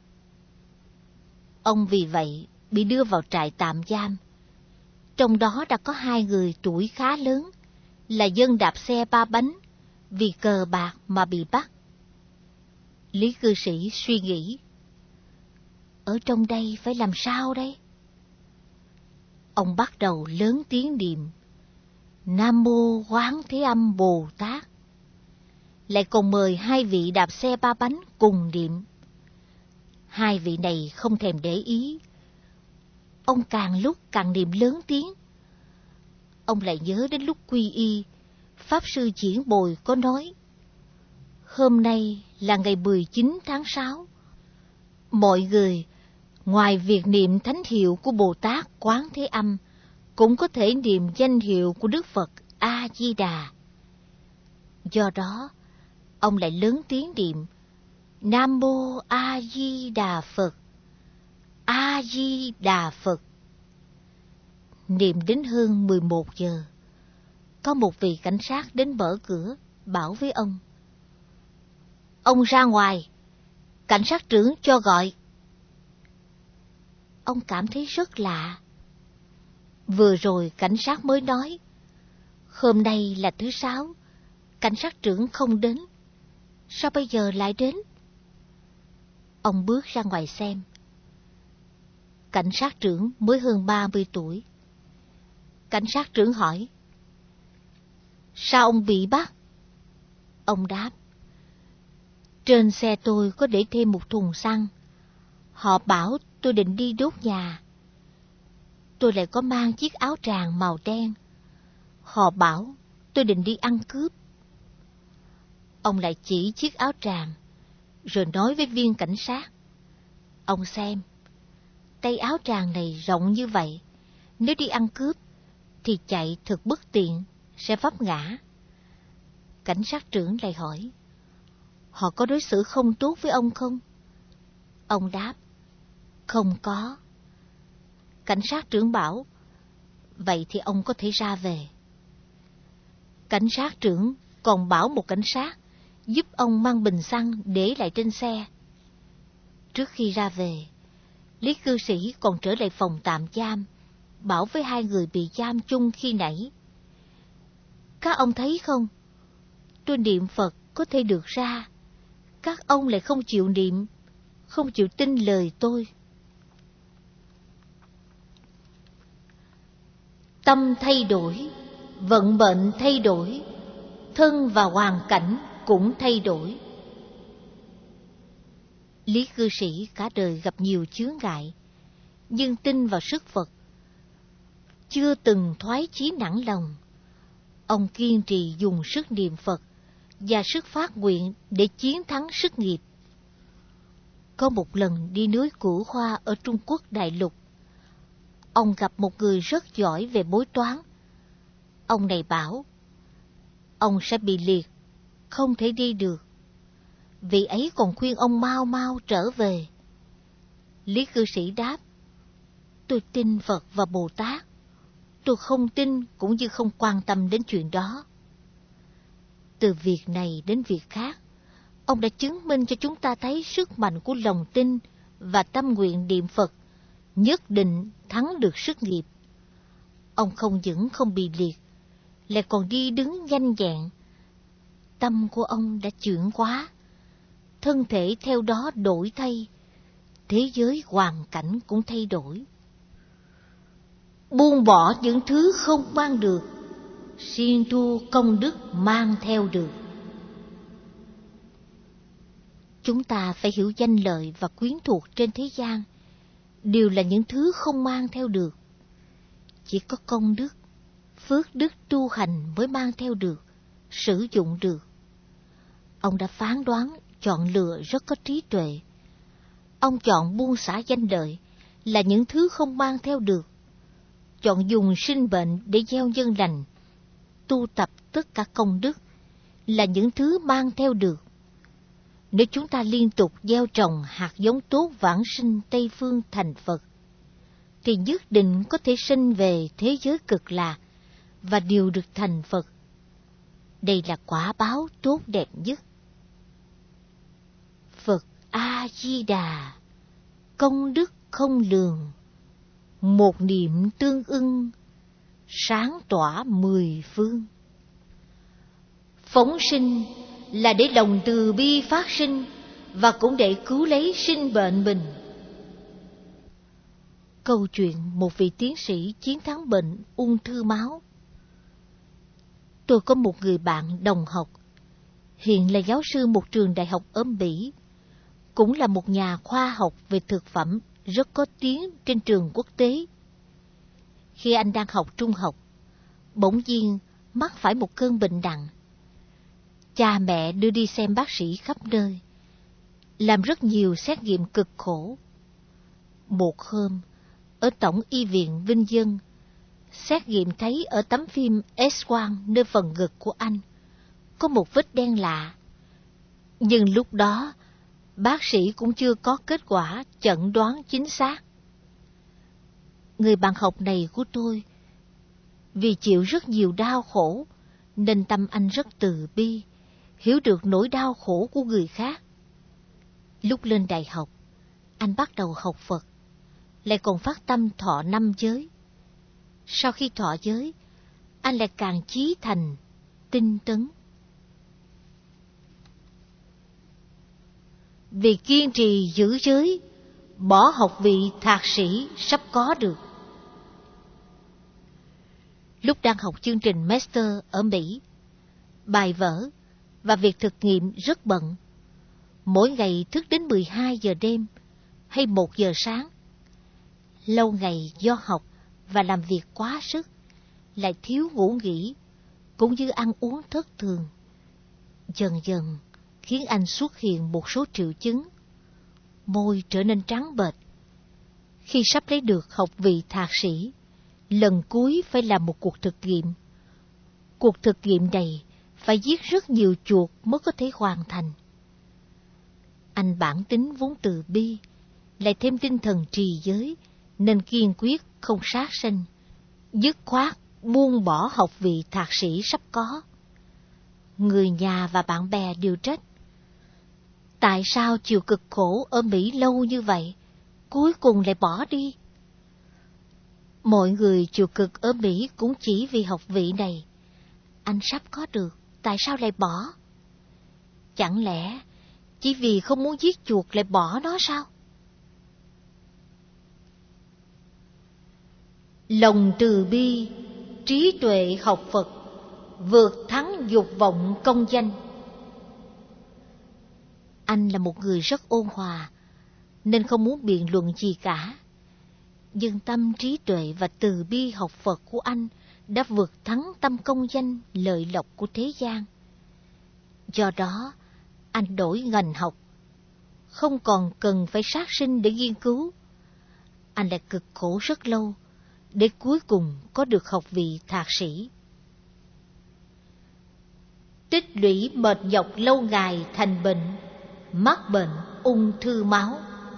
Speaker 1: Ông vì vậy bị đưa vào trại tạm giam. Trong đó đã có hai người tuổi khá lớn, là dân đạp xe ba bánh, vì cờ bạc mà bị bắt. Lý cư sĩ suy nghĩ, ở trong đây phải làm sao đây? Ông bắt đầu lớn tiếng niệm Nam Mô Quán Thế Âm Bồ Tát, lại còn mời hai vị đạp xe ba bánh cùng niệm. Hai vị này không thèm để ý. Ông càng lúc càng niệm lớn tiếng. Ông lại nhớ đến lúc quy y, Pháp Sư Diễn Bồi có nói, hôm nay là ngày mười chín tháng sáu. Mọi người, ngoài việc niệm thánh hiệu của Bồ Tát Quán Thế Âm, cũng có thể niệm danh hiệu của Đức Phật A-di-đà. Do đó, ông lại lớn tiếng niệm Nam Mô A-di-đà Phật, A-di-đà Phật. Niệm đến hơn mười một giờ, có một vị cảnh sát đến mở cửa, bảo với ông, Ông ra ngoài, cảnh sát trưởng cho gọi. Ông cảm thấy rất lạ. Vừa rồi cảnh sát mới nói, hôm nay là thứ sáu, cảnh sát trưởng không đến. Sao bây giờ lại đến? Ông bước ra ngoài xem. Cảnh sát trưởng mới hơn ba mươi tuổi. Cảnh sát trưởng hỏi, sao ông bị bắt? Ông đáp, trên xe tôi có để thêm một thùng xăng. Họ bảo tôi định đi đốt nhà. Tôi lại có mang chiếc áo tràng màu đen. Họ bảo tôi định đi ăn cướp. Ông lại chỉ chiếc áo tràng, rồi nói với viên cảnh sát, ông xem, tay áo tràng này rộng như vậy, nếu đi ăn cướp thì chạy thật bất tiện, sẽ vấp ngã. Cảnh sát trưởng lại hỏi, họ có đối xử không tốt với ông không? Ông đáp, không có. Cảnh sát trưởng bảo, vậy thì ông có thể ra về. Cảnh sát trưởng còn bảo một cảnh sát giúp ông mang bình xăng để lại trên xe. Trước khi ra về, Lý cư sĩ còn trở lại phòng tạm giam, bảo với hai người bị giam chung khi nãy, các ông thấy không, tôi niệm Phật có thể được ra, các ông lại không chịu niệm, không chịu tin lời tôi. Tâm thay đổi, vận mệnh thay đổi, thân và hoàn cảnh cũng thay đổi. Lý cư sĩ cả đời gặp nhiều chướng ngại, nhưng tin vào sức Phật, chưa từng thoái chí nản lòng. Ông kiên trì dùng sức niệm Phật và sức phát nguyện để chiến thắng sức nghiệp. Có một lần đi núi Cửu Hoa ở Trung Quốc đại lục, ông gặp một người rất giỏi về bói toán. Ông này bảo, ông sẽ bị liệt, không thể đi được. Vị ấy còn khuyên ông mau mau trở về. Lý cư sĩ đáp, tôi tin Phật và Bồ Tát, tôi không tin cũng như không quan tâm đến chuyện đó. Từ việc này đến việc khác, ông đã chứng minh cho chúng ta thấy sức mạnh của lòng tin và tâm nguyện niệm Phật nhất định thắng được sức nghiệp. Ông không những không bị liệt, lại còn đi đứng nhanh nhẹn. Tâm của ông đã chuyển hóa, thân thể theo đó đổi thay, thế giới hoàn cảnh cũng thay đổi. Buông bỏ những thứ không mang được, siêng thu công đức mang theo được. Chúng ta phải hiểu danh lợi và quyến thuộc trên thế gian đều là những thứ không mang theo được. Chỉ có công đức, phước đức tu hành mới mang theo được, sử dụng được. Ông đã phán đoán, chọn lựa rất có trí tuệ. Ông chọn buông xả danh lợi là những thứ không mang theo được, chọn dùng sinh bệnh để gieo nhân lành, tu tập tất cả công đức là những thứ mang theo được. Nếu chúng ta liên tục gieo trồng hạt giống tốt vãng sinh Tây Phương thành Phật, thì nhất định có thể sinh về thế giới cực lạc và đều được thành Phật. Đây là quả báo tốt đẹp nhất. Phật A-di-đà, công đức không lường, một niệm tương ưng, sáng tỏa mười phương. Phóng sinh là để lòng từ bi phát sinh, và cũng để cứu lấy sinh bệnh mình. Câu chuyện một vị tiến sĩ chiến thắng bệnh ung thư máu. Tôi có một người bạn đồng học, hiện là giáo sư một trường đại học ở Mỹ, cũng là một nhà khoa học về thực phẩm rất có tiếng trên trường quốc tế. Khi anh đang học trung học, bỗng nhiên mắc phải một cơn bệnh nặng. Cha mẹ đưa đi xem bác sĩ khắp nơi, làm rất nhiều xét nghiệm cực khổ. Một hôm, ở Tổng y viện Vinh Dân, xét nghiệm thấy ở tấm phim X-quang nơi phần ngực của anh có một vết đen lạ. Nhưng lúc đó, bác sĩ cũng chưa có kết quả chẩn đoán chính xác. Người bạn học này của tôi, vì chịu rất nhiều đau khổ, nên tâm anh rất từ bi, hiểu được nỗi đau khổ của người khác. Lúc lên đại học, anh bắt đầu học Phật, lại còn phát tâm thọ năm giới. Sau khi thọ giới, anh lại càng chí thành, tinh tấn. Vì kiên trì giữ giới, bỏ học vị thạc sĩ sắp có được. Lúc đang học chương trình Master ở Mỹ, bài vở và việc thực nghiệm rất bận. Mỗi ngày thức đến mười hai giờ đêm hay một giờ sáng. Lâu ngày do học và làm việc quá sức, lại thiếu ngủ nghỉ, cũng như ăn uống thất thường. Dần dần khiến anh xuất hiện một số triệu chứng. Môi trở nên trắng bệch. Khi sắp lấy được học vị thạc sĩ, lần cuối phải làm một cuộc thực nghiệm. Cuộc thực nghiệm này phải giết rất nhiều chuột mới có thể hoàn thành. Anh bản tính vốn từ bi, lại thêm tinh thần trì giới, nên kiên quyết không sát sanh, dứt khoát buông bỏ học vị thạc sĩ sắp có. Người nhà và bạn bè đều trách. Tại sao chịu cực khổ ở Mỹ lâu như vậy, cuối cùng lại bỏ đi? Mọi người chịu cực ở Mỹ cũng chỉ vì học vị này. Anh sắp có được, tại sao lại bỏ? Chẳng lẽ chỉ vì không muốn giết chuột lại bỏ nó sao? Lòng từ bi, trí tuệ học Phật, vượt thắng dục vọng công danh. Anh là một người rất ôn hòa, nên không muốn biện luận gì cả. Nhưng tâm trí tuệ và từ bi học Phật của anh đã vượt thắng tâm công danh lợi lộc của thế gian. Do đó, anh đổi ngành học, không còn cần phải sát sinh để nghiên cứu. Anh đã cực khổ rất lâu, để cuối cùng có được học vị thạc sĩ. Tích lũy mệt nhọc lâu ngày thành bệnh, mắc bệnh ung thư máu.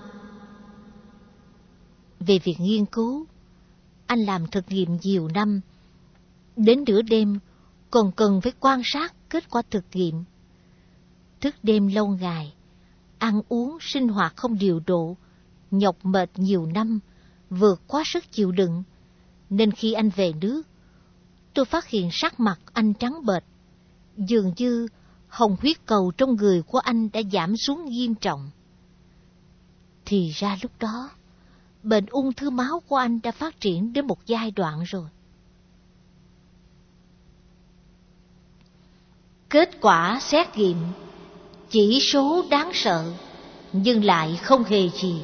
Speaker 1: Về việc nghiên cứu, anh làm thực nghiệm nhiều năm, đến nửa đêm còn cần phải quan sát kết quả thực nghiệm. Thức đêm lâu ngày, ăn uống sinh hoạt không điều độ, nhọc mệt nhiều năm, vượt quá sức chịu đựng, nên khi anh về nước, tôi phát hiện sắc mặt anh trắng bệch, dường như hồng huyết cầu trong người của anh đã giảm xuống nghiêm trọng. Thì ra lúc đó, bệnh ung thư máu của anh đã phát triển đến một giai đoạn rồi. Kết quả xét nghiệm, chỉ số đáng sợ, nhưng lại không hề gì.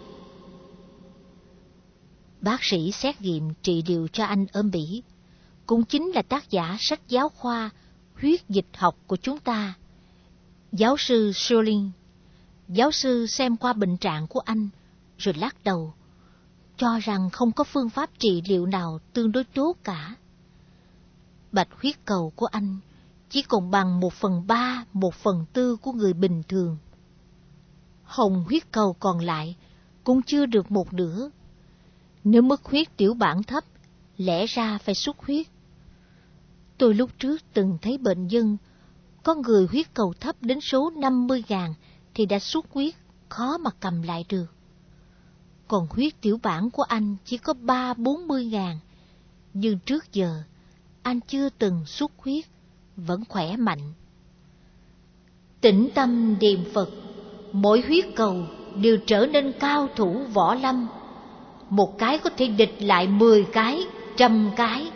Speaker 1: Bác sĩ xét nghiệm trị liệu cho anh ở Mỹ, cũng chính là tác giả sách giáo khoa Huyết dịch học của chúng ta, giáo sư Schilling. Giáo sư xem qua bệnh trạng của anh, rồi lắc đầu, cho rằng không có phương pháp trị liệu nào tương đối tốt cả. Bạch huyết cầu của anh chỉ còn bằng một phần ba, một phần tư của người bình thường. Hồng huyết cầu còn lại cũng chưa được một nửa. Nếu mức huyết tiểu bản thấp, lẽ ra phải xuất huyết. Tôi lúc trước từng thấy bệnh nhân, có người huyết cầu thấp đến số năm mươi ngàn thì đã xuất huyết, khó mà cầm lại được. Còn huyết tiểu bản của anh chỉ có ba bốn mươi ngàn, nhưng trước giờ anh chưa từng xuất huyết, vẫn khỏe mạnh. Tĩnh tâm niệm Phật, mỗi huyết cầu đều trở nên cao thủ võ lâm. Một cái có thể địch lại mười cái, trăm cái.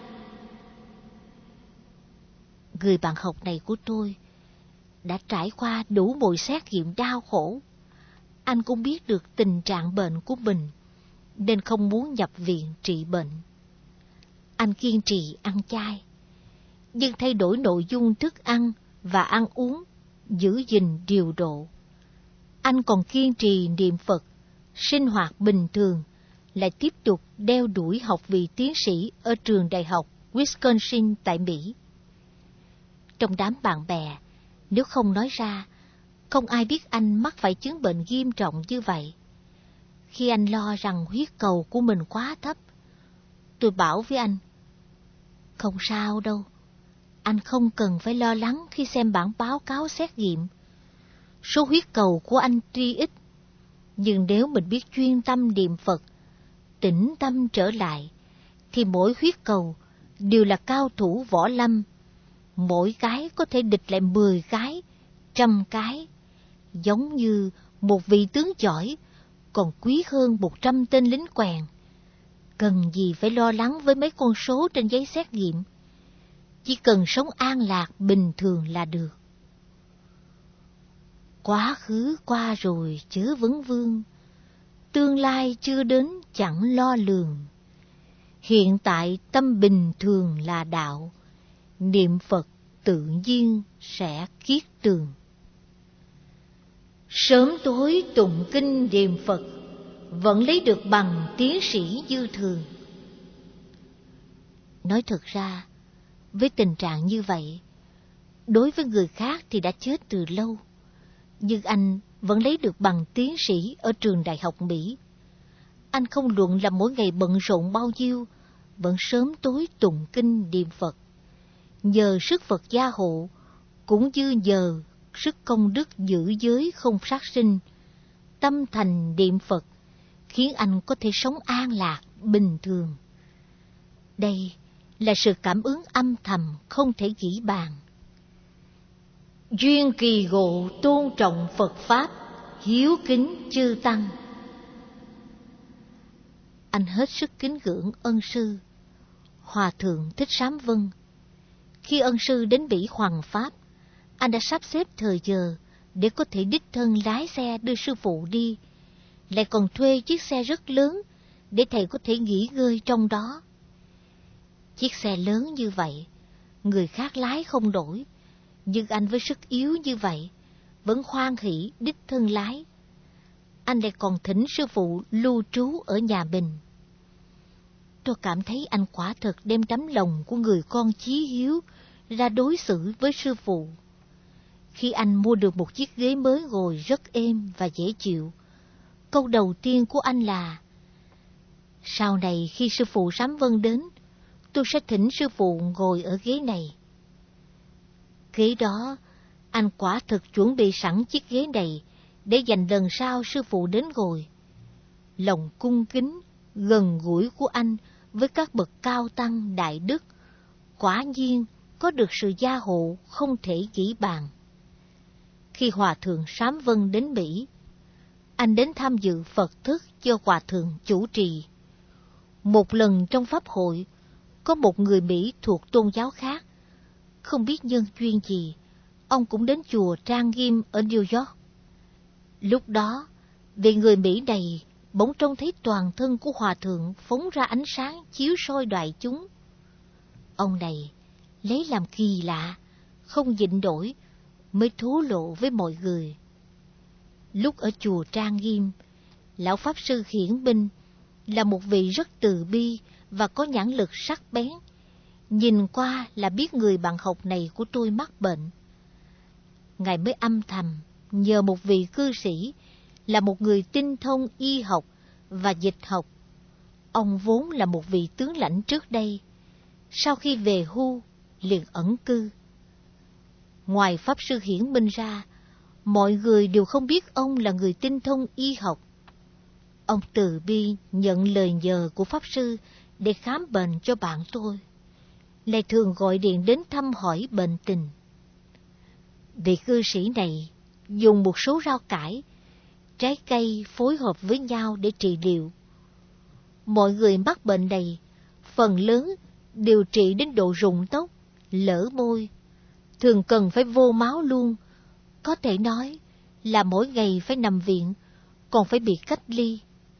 Speaker 1: Người bạn học này của tôi đã trải qua đủ mọi xét nghiệm đau khổ. Anh cũng biết được tình trạng bệnh của mình, nên không muốn nhập viện trị bệnh. Anh kiên trì ăn chay, nhưng thay đổi nội dung thức ăn và ăn uống, giữ gìn điều độ. Anh còn kiên trì niệm Phật, sinh hoạt bình thường, lại tiếp tục đeo đuổi học vị tiến sĩ ở trường đại học Wisconsin tại Mỹ. Trong đám bạn bè, nếu không nói ra, không ai biết anh mắc phải chứng bệnh nghiêm trọng như vậy. Khi anh lo rằng huyết cầu của mình quá thấp, tôi bảo với anh, không sao đâu, anh không cần phải lo lắng khi xem bản báo cáo xét nghiệm. Số huyết cầu của anh tuy ít, nhưng nếu mình biết chuyên tâm niệm Phật, tĩnh tâm trở lại, thì mỗi huyết cầu đều là cao thủ võ lâm. Mỗi cái có thể địch lại mười cái, trăm cái, giống như một vị tướng giỏi còn quý hơn một trăm tên lính quèn. Cần gì phải lo lắng với mấy con số trên giấy xét nghiệm, chỉ cần sống an lạc bình thường là được. Quá khứ qua rồi chớ vấn vương, tương lai chưa đến chẳng lo lường. Hiện tại tâm bình thường là đạo, niệm Phật tự nhiên sẽ kiết tường. Sớm tối tụng kinh niệm Phật, vẫn lấy được bằng tiến sĩ dư thường. Nói thật ra, với tình trạng như vậy, đối với người khác thì đã chết từ lâu, nhưng anh vẫn lấy được bằng tiến sĩ ở trường đại học Mỹ. Anh không luận là mỗi ngày bận rộn bao nhiêu, vẫn sớm tối tụng kinh niệm Phật. Nhờ sức Phật gia hộ, cũng như nhờ sức công đức giữ giới không sát sinh, tâm thành niệm Phật khiến anh có thể sống an lạc bình thường. Đây là sự cảm ứng âm thầm không thể nghĩ bàn. Duyên kỳ ngộ tôn trọng Phật Pháp, hiếu kính chư Tăng. Anh hết sức kính ngưỡng ân sư, Hòa thượng Thích Sám Vân. Khi ân sư đến Bỉ hoằng pháp, anh đã sắp xếp thời giờ để có thể đích thân lái xe đưa sư phụ đi, lại còn thuê chiếc xe rất lớn để thầy có thể nghỉ ngơi trong đó. Chiếc xe lớn như vậy, người khác lái không nổi, nhưng anh với sức yếu như vậy, vẫn hoan hỷ đích thân lái. Anh lại còn thỉnh sư phụ lưu trú ở nhà mình. Tôi cảm thấy anh quả thật đem tấm lòng của người con chí hiếu ra đối xử với sư phụ. Khi anh mua được một chiếc ghế mới ngồi rất êm và dễ chịu, câu đầu tiên của anh là: sau này khi sư phụ Sám Vân đến, tôi sẽ thỉnh sư phụ ngồi ở ghế này. Ghế đó, anh quả thực chuẩn bị sẵn chiếc ghế này để dành lần sau sư phụ đến ngồi. Lòng cung kính, gần gũi của anh với các bậc cao tăng đại đức, quả nhiên có được sự gia hộ không thể nghĩ bàn. Khi Hòa thượng Sám Vân đến Mỹ, anh đến tham dự Phật thức do Hòa thượng chủ trì. Một lần trong pháp hội, có một người Mỹ thuộc tôn giáo khác, không biết nhân duyên gì, ông cũng đến chùa trang nghiêm ở New York. Lúc đó, vị người Mỹ này bỗng trông thấy toàn thân của Hòa thượng phóng ra ánh sáng chiếu soi đoại chúng. Ông này lấy làm kỳ lạ, không nhịn nổi, mới thố lộ với mọi người. Lúc ở chùa trang nghiêm, lão pháp sư Hiển Minh là một vị rất từ bi và có nhãn lực sắc bén. Nhìn qua là biết người bạn học này của tôi mắc bệnh. Ngài mới âm thầm nhờ một vị cư sĩ là một người tinh thông y học và dịch học. Ông vốn là một vị tướng lãnh trước đây, sau khi về hưu liền ẩn cư. Ngoài pháp sư Hiển Minh ra, mọi người đều không biết ông là người tinh thông y học. Ông từ bi nhận lời nhờ của pháp sư để khám bệnh cho bạn tôi, lại thường gọi điện đến thăm hỏi bệnh tình. Vị cư sĩ này dùng một số rau cải, trái cây phối hợp với nhau để trị liệu. Mọi người mắc bệnh này, phần lớn đều trị đến độ rụng tóc, lở môi, thường cần phải vô máu luôn, có thể nói là mỗi ngày phải nằm viện, còn phải bị cách ly.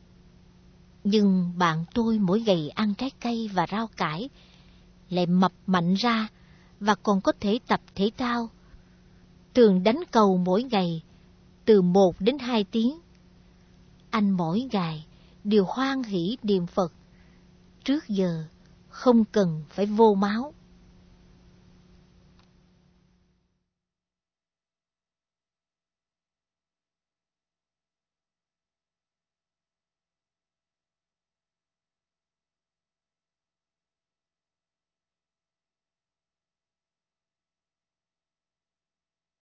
Speaker 1: Nhưng bạn tôi mỗi ngày ăn trái cây và rau cải, lại mập mạnh ra và còn có thể tập thể thao, thường đánh cầu mỗi ngày từ một đến hai tiếng. Anh mỗi ngày đều hoan hỷ niệm Phật, trước giờ không cần phải vô máu.